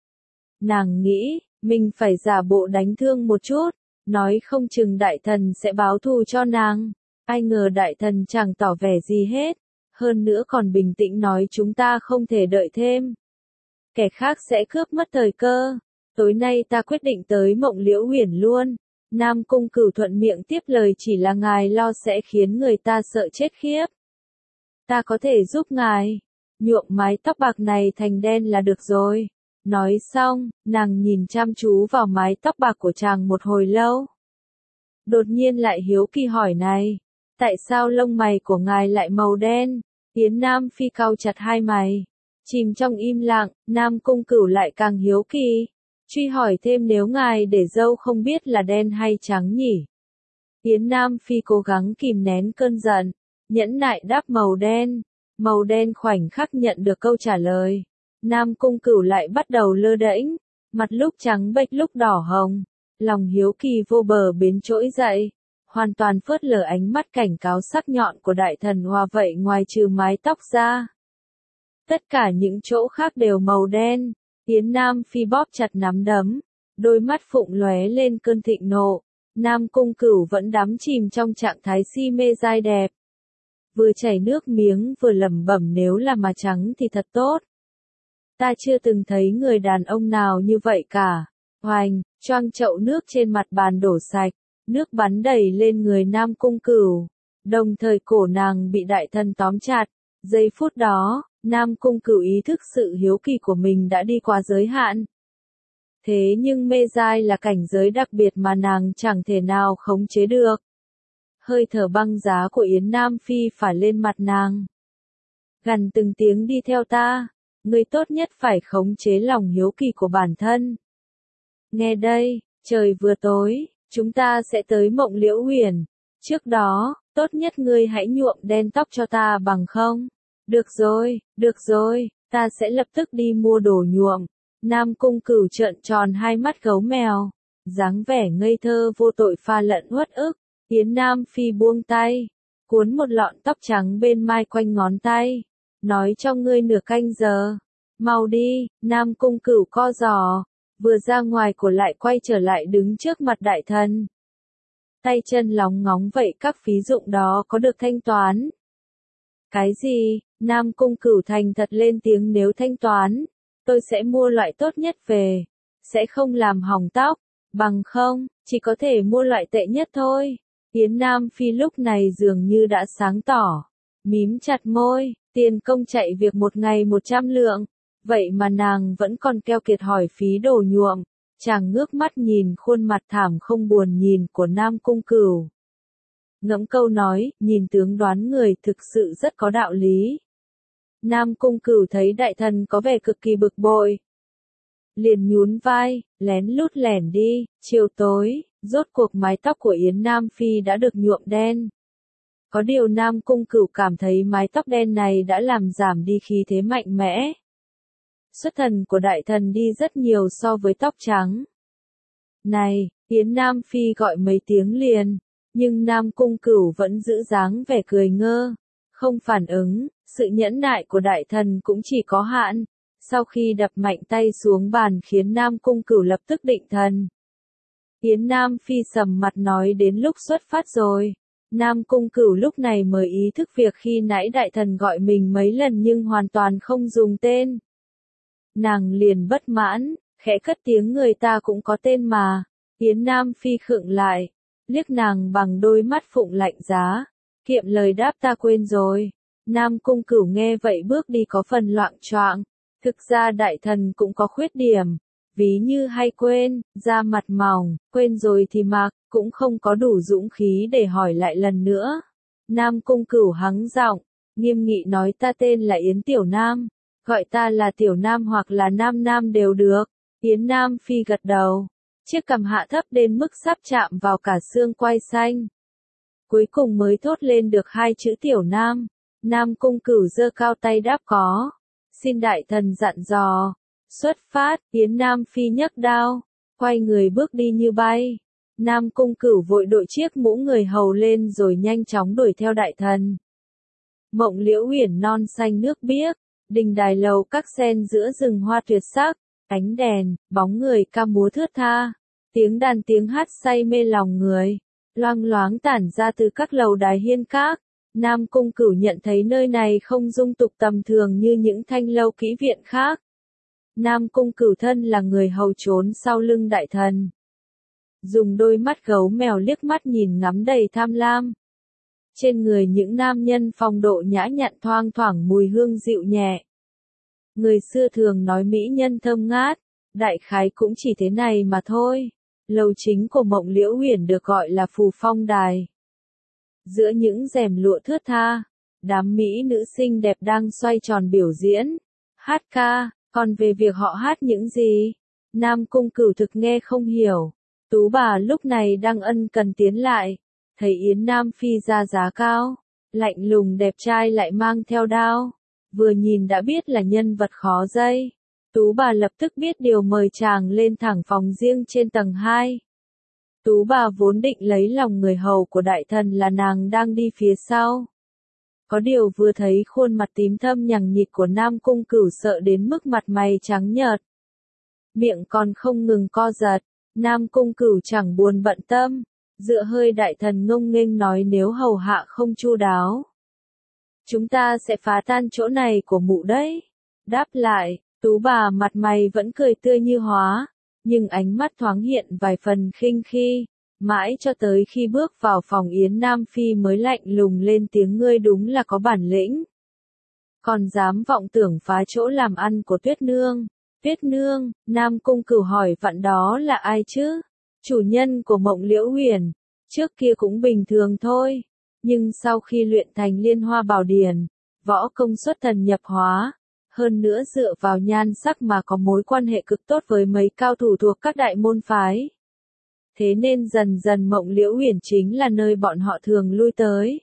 Nàng nghĩ, mình phải giả bộ đánh thương một chút, nói không chừng đại thần sẽ báo thù cho nàng, ai ngờ đại thần chẳng tỏ vẻ gì hết, hơn nữa còn bình tĩnh nói chúng ta không thể đợi thêm. Kẻ khác sẽ cướp mất thời cơ, tối nay ta quyết định tới Mộng Liễu Huyền luôn. Nam Cung Cửu thuận miệng tiếp lời chỉ là ngài lo sẽ khiến người ta sợ chết khiếp. Ta có thể giúp ngài, nhuộm mái tóc bạc này thành đen là được rồi. Nói xong, nàng nhìn chăm chú vào mái tóc bạc của chàng một hồi lâu. Đột nhiên lại hiếu kỳ hỏi này, tại sao lông mày của ngài lại màu đen? Yến Nam Phi cau chặt hai mày, chìm trong im lặng, Nam Cung Cửu lại càng hiếu kỳ. Truy hỏi thêm nếu ngài để râu không biết là đen hay trắng nhỉ? Yến Nam Phi cố gắng kìm nén cơn giận, nhẫn nại đáp màu đen khoảnh khắc nhận được câu trả lời. Nam Cung Cửu lại bắt đầu lơ đễnh, mặt lúc trắng bệch lúc đỏ hồng, lòng hiếu kỳ vô bờ bến trỗi dậy, hoàn toàn phớt lờ ánh mắt cảnh cáo sắc nhọn của đại thần Hoa vậy ngoài trừ mái tóc ra. Tất cả những chỗ khác đều màu đen. Yến Nam Phi bóp chặt nắm đấm, đôi mắt phụng lóe lên cơn thịnh nộ. Nam Cung Cửu vẫn đắm chìm trong trạng thái si mê giai đẹp. Vừa chảy nước miếng vừa lẩm bẩm nếu là mà trắng thì thật tốt. Ta chưa từng thấy người đàn ông nào như vậy cả. Hoành, choang chậu nước trên mặt bàn đổ sạch, nước bắn đầy lên người Nam Cung Cửu. Đồng thời cổ nàng bị đại thần tóm chặt. Giây phút đó, Nam Cung Cửu ý thức sự hiếu kỳ của mình đã đi qua giới hạn. Thế nhưng mê giai là cảnh giới đặc biệt mà nàng chẳng thể nào khống chế được. Hơi thở băng giá của Yến Nam Phi phả lên mặt nàng. Gằn từng tiếng đi theo ta, ngươi tốt nhất phải khống chế lòng hiếu kỳ của bản thân. Nghe đây, trời vừa tối, chúng ta sẽ tới Mộng Liễu Huyền. Trước đó, tốt nhất ngươi hãy nhuộm đen tóc cho ta bằng không? Được rồi, ta sẽ lập tức đi mua đồ nhuộm. Nam Cung Cửu trợn tròn hai mắt gấu mèo, dáng vẻ ngây thơ vô tội pha lẫn uất ức. Yến Nam Phi buông tay, cuốn một lọn tóc trắng bên mai quanh ngón tay, nói cho ngươi nửa canh giờ. Mau đi, Nam Cung Cửu co giò, vừa ra ngoài cổ lại quay trở lại đứng trước mặt đại thần. Tay chân lóng ngóng vậy các phí dụng đó có được thanh toán? Cái gì? Nam Cung Cửu thành thật lên tiếng nếu thanh toán, tôi sẽ mua loại tốt nhất về, sẽ không làm hỏng tóc, bằng không, chỉ có thể mua loại tệ nhất thôi. Yến Nam Phi lúc này dường như đã sáng tỏ, Mím chặt môi, tiền công chạy việc một ngày 100 lượng. Vậy mà nàng vẫn còn keo kiệt hỏi phí đồ nhuộm. Chàng ngước mắt nhìn khuôn mặt thảm không buồn nhìn của Nam Cung Cửu. Ngẫm câu nói, nhìn tướng đoán người thực sự rất có đạo lý. Nam Cung Cửu thấy đại thần có vẻ cực kỳ bực bội. Liền nhún vai, lén lút lẻn đi, chiều tối, rốt cuộc mái tóc của Yến Nam Phi đã được nhuộm đen. Có điều Nam Cung Cửu cảm thấy mái tóc đen này đã làm giảm đi khí thế mạnh mẽ. Xuất thần của đại thần đi rất nhiều so với tóc trắng. Này, Yến Nam Phi gọi mấy tiếng liền, nhưng Nam Cung Cửu vẫn giữ dáng vẻ cười ngơ, không phản ứng, sự nhẫn nại của đại thần cũng chỉ có hạn. Sau khi đập mạnh tay xuống bàn khiến Nam Cung Cửu lập tức định thần. Yến Nam Phi sầm mặt nói đến lúc xuất phát rồi. Nam Cung Cửu lúc này mới ý thức việc khi nãy đại thần gọi mình mấy lần nhưng hoàn toàn không dùng tên. Nàng liền bất mãn, khẽ cất tiếng người ta cũng có tên mà. Yến Nam Phi khựng lại, liếc nàng bằng đôi mắt phụng lạnh giá. Kiệm lời đáp ta quên rồi. Nam Cung Cửu nghe vậy bước đi có phần loạng choạng. Thực ra đại thần cũng có khuyết điểm. Ví như hay quên, da mặt mỏng, quên rồi thì mặc, cũng không có đủ dũng khí để hỏi lại lần nữa. Nam Cung Cửu hắng giọng, nghiêm nghị nói ta tên là Yến Tiểu Nam. Gọi ta là Tiểu Nam hoặc là Nam Nam đều được. Yến Nam Phi gật đầu. Chiếc cằm hạ thấp đến mức sắp chạm vào cả xương quai xanh. Cuối cùng mới thốt lên được hai chữ Tiểu Nam. Nam Cung Cửu giơ cao tay đáp có. Xin đại thần dặn dò. Xuất phát, Yến Nam Phi nhấc đao. Quay người bước đi như bay. Nam Cung Cửu vội đội chiếc mũ người hầu lên rồi nhanh chóng đuổi theo đại thần. Mộng Liễu Uyển non xanh nước biếc. Đình đài lầu các sen giữa rừng hoa tuyệt sắc. Ánh đèn, bóng người ca múa thướt tha. Tiếng đàn tiếng hát say mê lòng người. Loang loáng tản ra từ các lầu đài hiên các. Nam Cung Cửu nhận thấy nơi này không dung tục tầm thường như những thanh lâu kỹ viện khác. Nam Cung Cửu thân là người hầu trốn sau lưng đại thần. Dùng đôi mắt gấu mèo liếc mắt nhìn ngắm đầy tham lam. Trên người những nam nhân phong độ nhã nhặn thoang thoảng mùi hương dịu nhẹ. Người xưa thường nói mỹ nhân thơm ngát, đại khái cũng chỉ thế này mà thôi. Lầu chính của Mộng Liễu Uyển được gọi là Phù Phong Đài. Giữa những rèm lụa thướt tha, đám mỹ nữ xinh đẹp đang xoay tròn biểu diễn, hát ca, còn về việc họ hát những gì, Nam Cung Cửu thực nghe không hiểu. Tú bà lúc này đang ân cần tiến lại, thấy Yến Nam Phi ra giá cao, lạnh lùng đẹp trai lại mang theo đao, vừa nhìn đã biết là nhân vật khó dây. Tú bà lập tức biết điều mời chàng lên thẳng phòng riêng trên tầng 2. Tú bà vốn định lấy lòng người hầu của đại thần là nàng đang đi phía sau. Có điều vừa thấy khuôn mặt tím thâm nhằng nhịt của Nam Cung Cửu sợ đến mức mặt mày trắng nhợt. Miệng còn không ngừng co giật, Nam Cung Cửu chẳng buồn bận tâm, dựa hơi đại thần ngông nghênh nói nếu hầu hạ không chu đáo. Chúng ta sẽ phá tan chỗ này của mụ đấy. Đáp lại, Tú bà mặt mày vẫn cười tươi như hóa, nhưng ánh mắt thoáng hiện vài phần khinh khi, mãi cho tới khi bước vào phòng Yến Nam Phi mới lạnh lùng lên tiếng ngươi đúng là có bản lĩnh. Còn dám vọng tưởng phá chỗ làm ăn của Tuyết Nương. Tuyết Nương, Nam Cung Cửu hỏi vặn đó là ai chứ? Chủ nhân của Mộng Liễu Uyển, trước kia cũng bình thường thôi, nhưng sau khi luyện thành Liên Hoa Bảo Điển, võ công xuất thần nhập hóa. Hơn nữa dựa vào nhan sắc mà có mối quan hệ cực tốt với mấy cao thủ thuộc các đại môn phái. Thế nên dần dần Mộng Liễu Uyển chính là nơi bọn họ thường lui tới.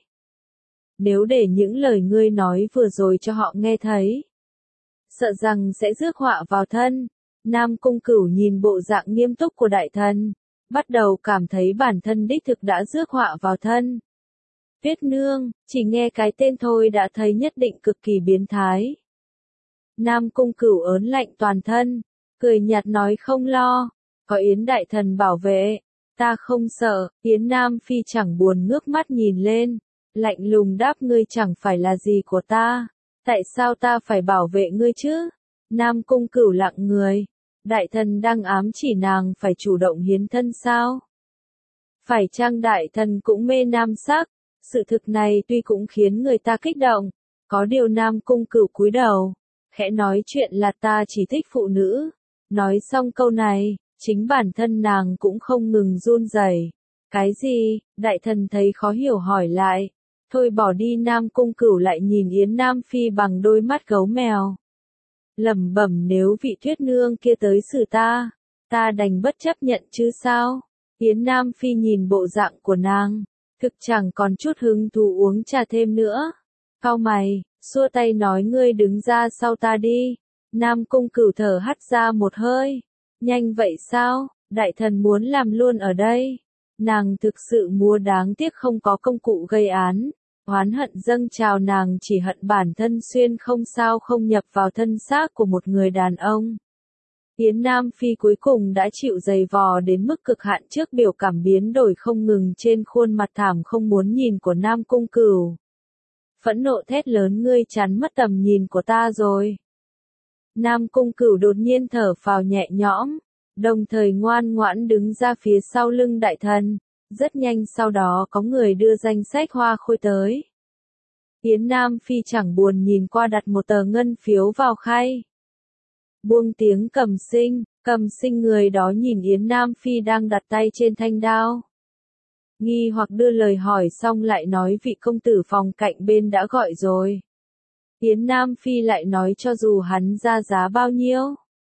Nếu để những lời ngươi nói vừa rồi cho họ nghe thấy, sợ rằng sẽ rước họa vào thân. Nam Cung Cửu nhìn bộ dạng nghiêm túc của đại thần, bắt đầu cảm thấy bản thân đích thực đã rước họa vào thân. Tuyết Nương, chỉ nghe cái tên thôi đã thấy nhất định cực kỳ biến thái. Nam Cung Cửu ớn lạnh toàn thân, cười nhạt nói không lo, có Yến đại thần bảo vệ, ta không sợ. Yến Nam Phi chẳng buồn ngước mắt nhìn lên, lạnh lùng đáp ngươi chẳng phải là gì của ta, tại sao ta phải bảo vệ ngươi chứ? Nam Cung Cửu lặng người, đại thần đang ám chỉ nàng phải chủ động hiến thân sao? Phải chăng đại thần cũng mê nam sắc? Sự thực này tuy cũng khiến người ta kích động, có điều Nam Cung Cửu cúi đầu, khẽ nói chuyện là ta chỉ thích phụ nữ. Nói xong câu này, chính bản thân nàng cũng không ngừng run rẩy. Cái gì? Đại thần thấy khó hiểu hỏi lại. Thôi bỏ đi, Nam Cung Cửu lại nhìn Yến Nam Phi bằng đôi mắt gấu mèo. Lẩm bẩm, nếu vị Tuyết nương kia tới xử ta, ta đành bất chấp nhận chứ sao? Yến Nam Phi nhìn bộ dạng của nàng, thực chẳng còn chút hứng thú uống trà thêm nữa. Cau mày, xua tay nói, ngươi đứng ra sau ta đi. Nam Cung Cửu thở hắt ra một hơi. Nhanh vậy sao? Đại thần muốn làm luôn ở đây. Nàng thực sự mua, đáng tiếc không có công cụ gây án. Oán hận dâng trào, nàng chỉ hận bản thân xuyên không sao không nhập vào thân xác của một người đàn ông. Yến Nam Phi cuối cùng đã chịu giày vò đến mức cực hạn trước biểu cảm biến đổi không ngừng trên khuôn mặt thảm không muốn nhìn của Nam Cung Cửu. Phẫn nộ thét lớn, ngươi chắn mất tầm nhìn của ta rồi. Nam Cung Cửu đột nhiên thở phào nhẹ nhõm, đồng thời ngoan ngoãn đứng ra phía sau lưng đại thần. Rất nhanh sau đó có người đưa danh sách hoa khôi tới. Yến Nam Phi chẳng buồn nhìn qua đặt một tờ ngân phiếu vào khay. Buông tiếng cầm sinh người đó nhìn Yến Nam Phi đang đặt tay trên thanh đao. Nghi hoặc đưa lời hỏi xong lại nói vị công tử phòng cạnh bên đã gọi rồi. Yến Nam Phi lại nói cho dù hắn ra giá bao nhiêu,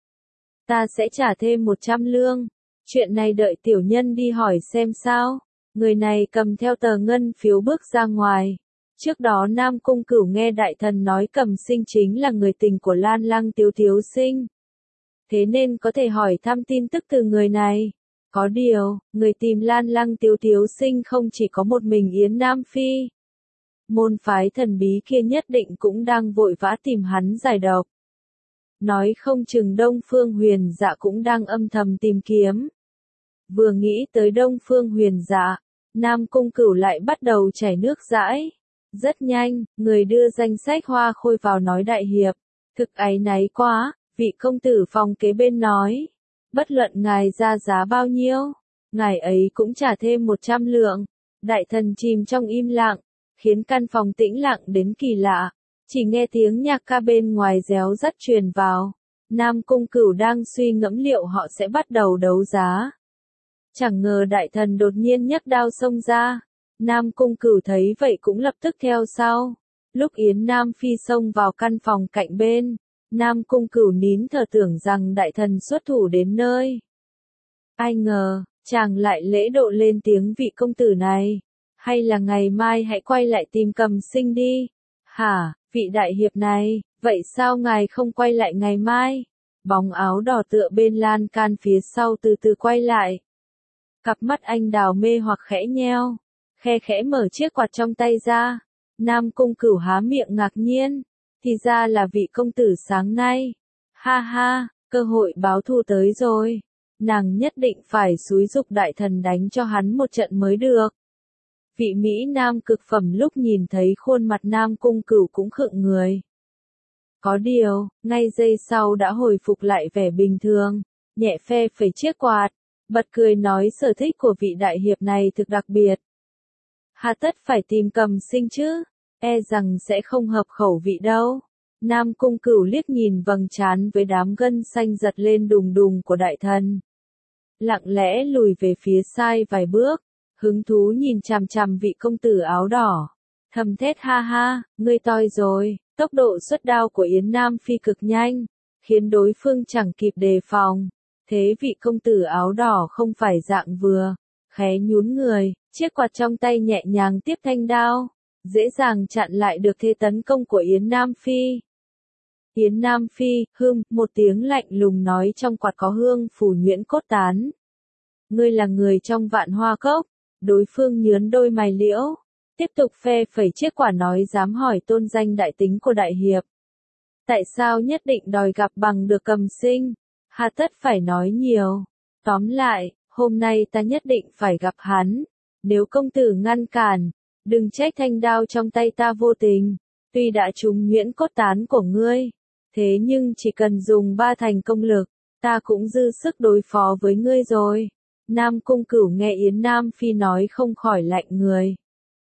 ta sẽ trả thêm 100 lương. Chuyện này đợi tiểu nhân đi hỏi xem sao. Người này cầm theo tờ ngân phiếu bước ra ngoài. Trước đó Nam Cung Cửu nghe đại thần nói Cầm Sinh chính là người tình của Lan Lăng Tiếu Tiếu Sinh. Thế nên có thể hỏi thăm tin tức từ người này. Có điều, người tìm Lan Lăng Tiếu Tiếu Sinh không chỉ có một mình Yến Nam Phi. Môn phái thần bí kia nhất định cũng đang vội vã tìm hắn giải độc. Nói không chừng Đông Phương Huyền Dạ cũng đang âm thầm tìm kiếm. Vừa nghĩ tới Đông Phương Huyền Dạ, Nam Cung Cửu lại bắt đầu chảy nước dãi. Rất nhanh, người đưa danh sách hoa khôi vào nói, đại hiệp, thực áy náy quá. Vị công tử phòng kế bên nói, bất luận ngài ra giá bao nhiêu, ngài ấy cũng trả thêm 100 lượng. Đại thần chìm trong im lặng, khiến căn phòng tĩnh lặng đến kỳ lạ. Chỉ nghe tiếng nhạc ca bên ngoài réo rắt truyền vào. Nam Cung Cửu đang suy ngẫm liệu họ sẽ bắt đầu đấu giá. Chẳng ngờ đại thần đột nhiên nhấc đao xông ra. Nam Cung Cửu thấy vậy cũng lập tức theo sau. Lúc Yến Nam Phi xông vào căn phòng cạnh bên, Nam Cung Cửu nín thở tưởng rằng đại thần xuất thủ đến nơi. Ai ngờ, chàng lại lễ độ lên tiếng, vị công tử này, hay là ngày mai hãy quay lại tìm Cầm Sinh đi. Hả, vị đại hiệp này, vậy sao ngài không quay lại ngày mai? Bóng áo đỏ tựa bên lan can phía sau từ từ quay lại. Cặp mắt anh đào mê hoặc khẽ nheo, khe khẽ mở chiếc quạt trong tay ra. Nam Cung Cửu há miệng ngạc nhiên, thì ra là vị công tử sáng nay. Ha ha, cơ hội báo thù tới rồi. Nàng nhất định phải xúi giục đại thần đánh cho hắn một trận mới được. Vị Mỹ Nam cực phẩm lúc nhìn thấy khuôn mặt Nam Cung Cửu cũng khựng người. Có điều, ngay giây sau đã hồi phục lại vẻ bình thường, nhẹ phe phẩy chiếc quạt, bật cười nói sở thích của vị đại hiệp này thực đặc biệt. Hà tất phải tìm Cầm Sinh chứ, e rằng sẽ không hợp khẩu vị đâu. Nam Cung Cửu liếc nhìn vầng trán với đám gân xanh giật lên đùng đùng của đại thần. Lặng lẽ lùi về phía sai vài bước, hứng thú nhìn chằm chằm vị công tử áo đỏ. Thầm thét, ha ha, ngươi toi rồi. Tốc độ xuất đao của Yến Nam Phi cực nhanh, khiến đối phương chẳng kịp đề phòng. Thế vị công tử áo đỏ không phải dạng vừa, khẽ nhún người, chiếc quạt trong tay nhẹ nhàng tiếp thanh đao, dễ dàng chặn lại được thế tấn công của Yến Nam Phi. Yến Nam Phi, một tiếng lạnh lùng nói, trong quạt có hương phủ nhuyễn cốt tán. Ngươi là người trong Vạn Hoa Cốc. Đối phương nhướng đôi mày liễu, tiếp tục phe phẩy chiếc quả nói, dám hỏi tôn danh đại tính của đại hiệp. Tại sao nhất định đòi gặp bằng được Cầm Sinh? Hà tất phải nói nhiều. Tóm lại, hôm nay ta nhất định phải gặp hắn. Nếu công tử ngăn cản, đừng trách thanh đao trong tay ta vô tình. Tuy đã trúng nhuyễn cốt tán của ngươi, thế nhưng chỉ cần dùng 3 thành công lực, ta cũng dư sức đối phó với ngươi rồi. Nam Cung Cửu nghe Yến Nam Phi nói không khỏi lạnh người.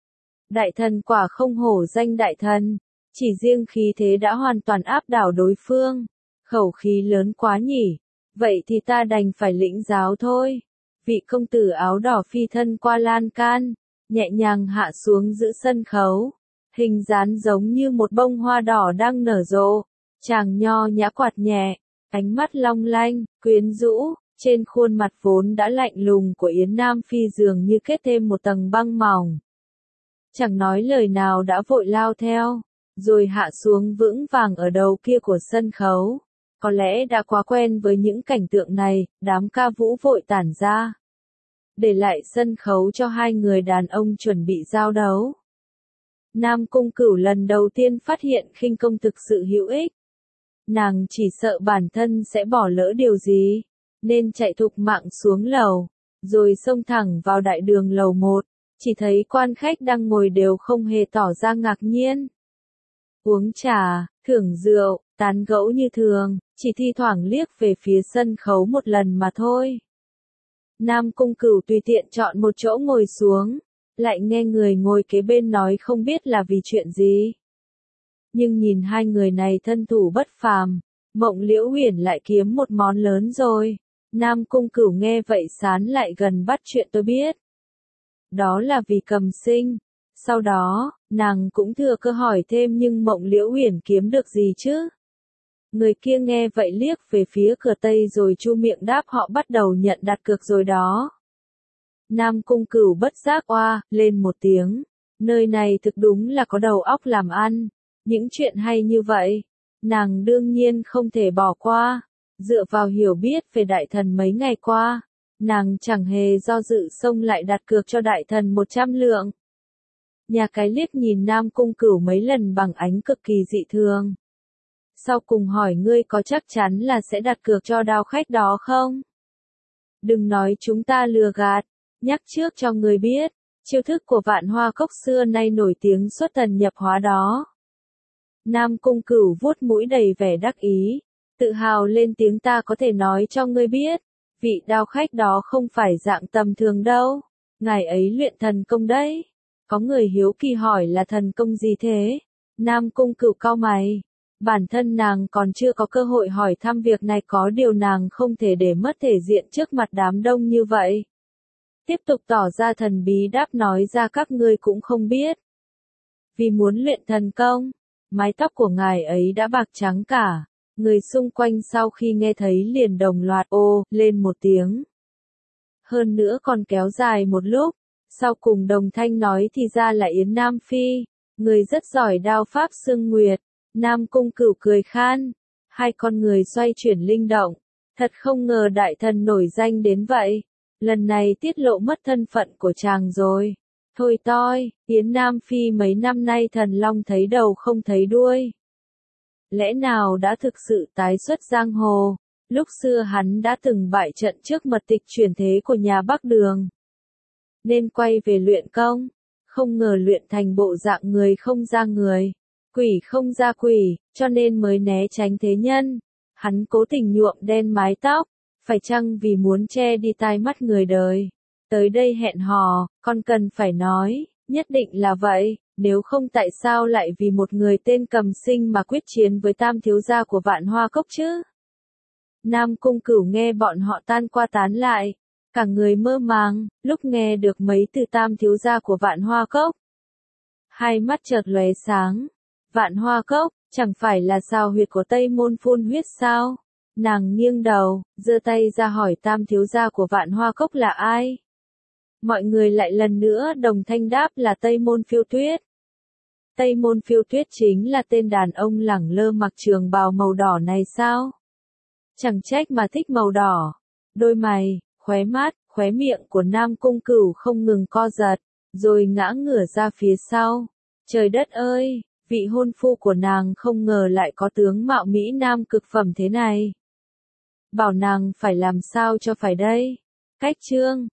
Đại thần quả không hổ danh đại thần, chỉ riêng khí thế đã hoàn toàn áp đảo đối phương. Khẩu khí lớn quá nhỉ, vậy thì ta đành phải lĩnh giáo thôi. Vị công tử áo đỏ phi thân qua lan can, nhẹ nhàng hạ xuống giữa sân khấu. Hình dáng giống như một bông hoa đỏ đang nở rộ, chàng nho nhã quạt nhẹ, ánh mắt long lanh, quyến rũ, trên khuôn mặt vốn đã lạnh lùng của Yến Nam Phi dường như kết thêm một tầng băng mỏng. Chẳng nói lời nào đã vội lao theo, rồi hạ xuống vững vàng ở đầu kia của sân khấu. Có lẽ đã quá quen với những cảnh tượng này, đám ca vũ vội tản ra, để lại sân khấu cho hai người đàn ông chuẩn bị giao đấu. Nam Cung Cửu lần đầu tiên phát hiện khinh công thực sự hữu ích. Nàng chỉ sợ bản thân sẽ bỏ lỡ điều gì, nên chạy thục mạng xuống lầu, rồi xông thẳng vào đại đường lầu 1, chỉ thấy quan khách đang ngồi đều không hề tỏ ra ngạc nhiên. Uống trà, thưởng rượu, tán gẫu như thường, chỉ thi thoảng liếc về phía sân khấu một lần mà thôi. Nam Cung Cửu tùy tiện chọn một chỗ ngồi xuống, lại nghe người ngồi kế bên nói không biết là vì chuyện gì. Nhưng nhìn hai người này thân thủ bất phàm, Mộng Liễu Uyển lại kiếm một món lớn rồi. Nam Cung Cửu nghe vậy sán lại gần bắt chuyện tôi biết. Đó là vì Cầm Sinh. Sau đó, nàng cũng thừa cơ hỏi thêm nhưng Mộng Liễu Uyển kiếm được gì chứ? Người kia nghe vậy liếc về phía cửa Tây rồi chu miệng đáp họ bắt đầu nhận đặt cược rồi đó. Nam Cung Cửu bất giác oa lên một tiếng. Nơi này thực đúng là có đầu óc làm ăn. Những chuyện hay như vậy, nàng đương nhiên không thể bỏ qua. Dựa vào hiểu biết về đại thần mấy ngày qua, nàng chẳng hề do dự xông lại đặt cược cho đại thần 100 lượng. Nhà cái liếc nhìn Nam Cung Cửu mấy lần bằng ánh cực kỳ dị thường. Sau cùng hỏi ngươi có chắc chắn là sẽ đặt cược cho đao khách đó không? Đừng nói chúng ta lừa gạt, nhắc trước cho ngươi biết, chiêu thức của Vạn Hoa Cốc xưa nay nổi tiếng xuất thần nhập hóa đó. Nam Cung Cửu vuốt mũi đầy vẻ đắc ý, tự hào lên tiếng ta có thể nói cho ngươi biết, vị đao khách đó không phải dạng tầm thường đâu, ngài ấy luyện thần công đấy. Có người hiếu kỳ hỏi là thần công gì thế? Nam Cung Cửu cau mày. Bản thân nàng còn chưa có cơ hội hỏi thăm việc này có điều nàng không thể để mất thể diện trước mặt đám đông như vậy. Tiếp tục tỏ ra thần bí đáp nói ra các ngươi cũng không biết. Vì muốn luyện thần công, mái tóc của ngài ấy đã bạc trắng cả. Người xung quanh sau khi nghe thấy liền đồng loạt ô lên một tiếng. Hơn nữa còn kéo dài một lúc. Sau cùng đồng thanh nói thì ra là Yến Nam Phi, người rất giỏi đao pháp xương nguyệt. Nam Cung Cửu cười khan, hai con người xoay chuyển linh động, thật không ngờ đại thần nổi danh đến vậy, lần này tiết lộ mất thân phận của chàng rồi. Thôi toi, Yến Nam Phi mấy năm nay thần long thấy đầu không thấy đuôi. Lẽ nào đã thực sự tái xuất giang hồ, lúc xưa hắn đã từng bại trận trước mật tịch truyền thế của nhà Bắc Đường. Nên quay về luyện công, không ngờ luyện thành bộ dạng người không ra người, quỷ không ra quỷ, cho nên mới né tránh thế nhân. Hắn cố tình nhuộm đen mái tóc, phải chăng vì muốn che đi tai mắt người đời. Tới đây hẹn hò, con cần phải nói, nhất định là vậy, nếu không tại sao lại vì một người tên Cầm Sinh mà quyết chiến với tam thiếu gia của Vạn Hoa Cốc chứ? Nam Cung Cửu nghe bọn họ tan qua tán lại, cả người mơ màng, lúc nghe được mấy từ tam thiếu gia của Vạn Hoa Cốc. Hai mắt chợt lóe sáng, Vạn Hoa Cốc, chẳng phải là sao huyệt của Tây Môn phun huyết sao? Nàng nghiêng đầu, giơ tay ra hỏi tam thiếu gia của Vạn Hoa Cốc là ai? Mọi người lại lần nữa đồng thanh đáp là Tây Môn Phiêu Tuyết. Tây Môn Phiêu Tuyết chính là tên đàn ông lẳng lơ mặc trường bào màu đỏ này sao? Chẳng trách mà thích màu đỏ. Đôi mày, khóe mắt, khóe miệng của Nam Cung Cửu không ngừng co giật, rồi ngã ngửa ra phía sau. Trời đất ơi, vị hôn phu của nàng không ngờ lại có tướng mạo Mỹ Nam cực phẩm thế này. Bảo nàng phải làm sao cho phải đây? Cách chương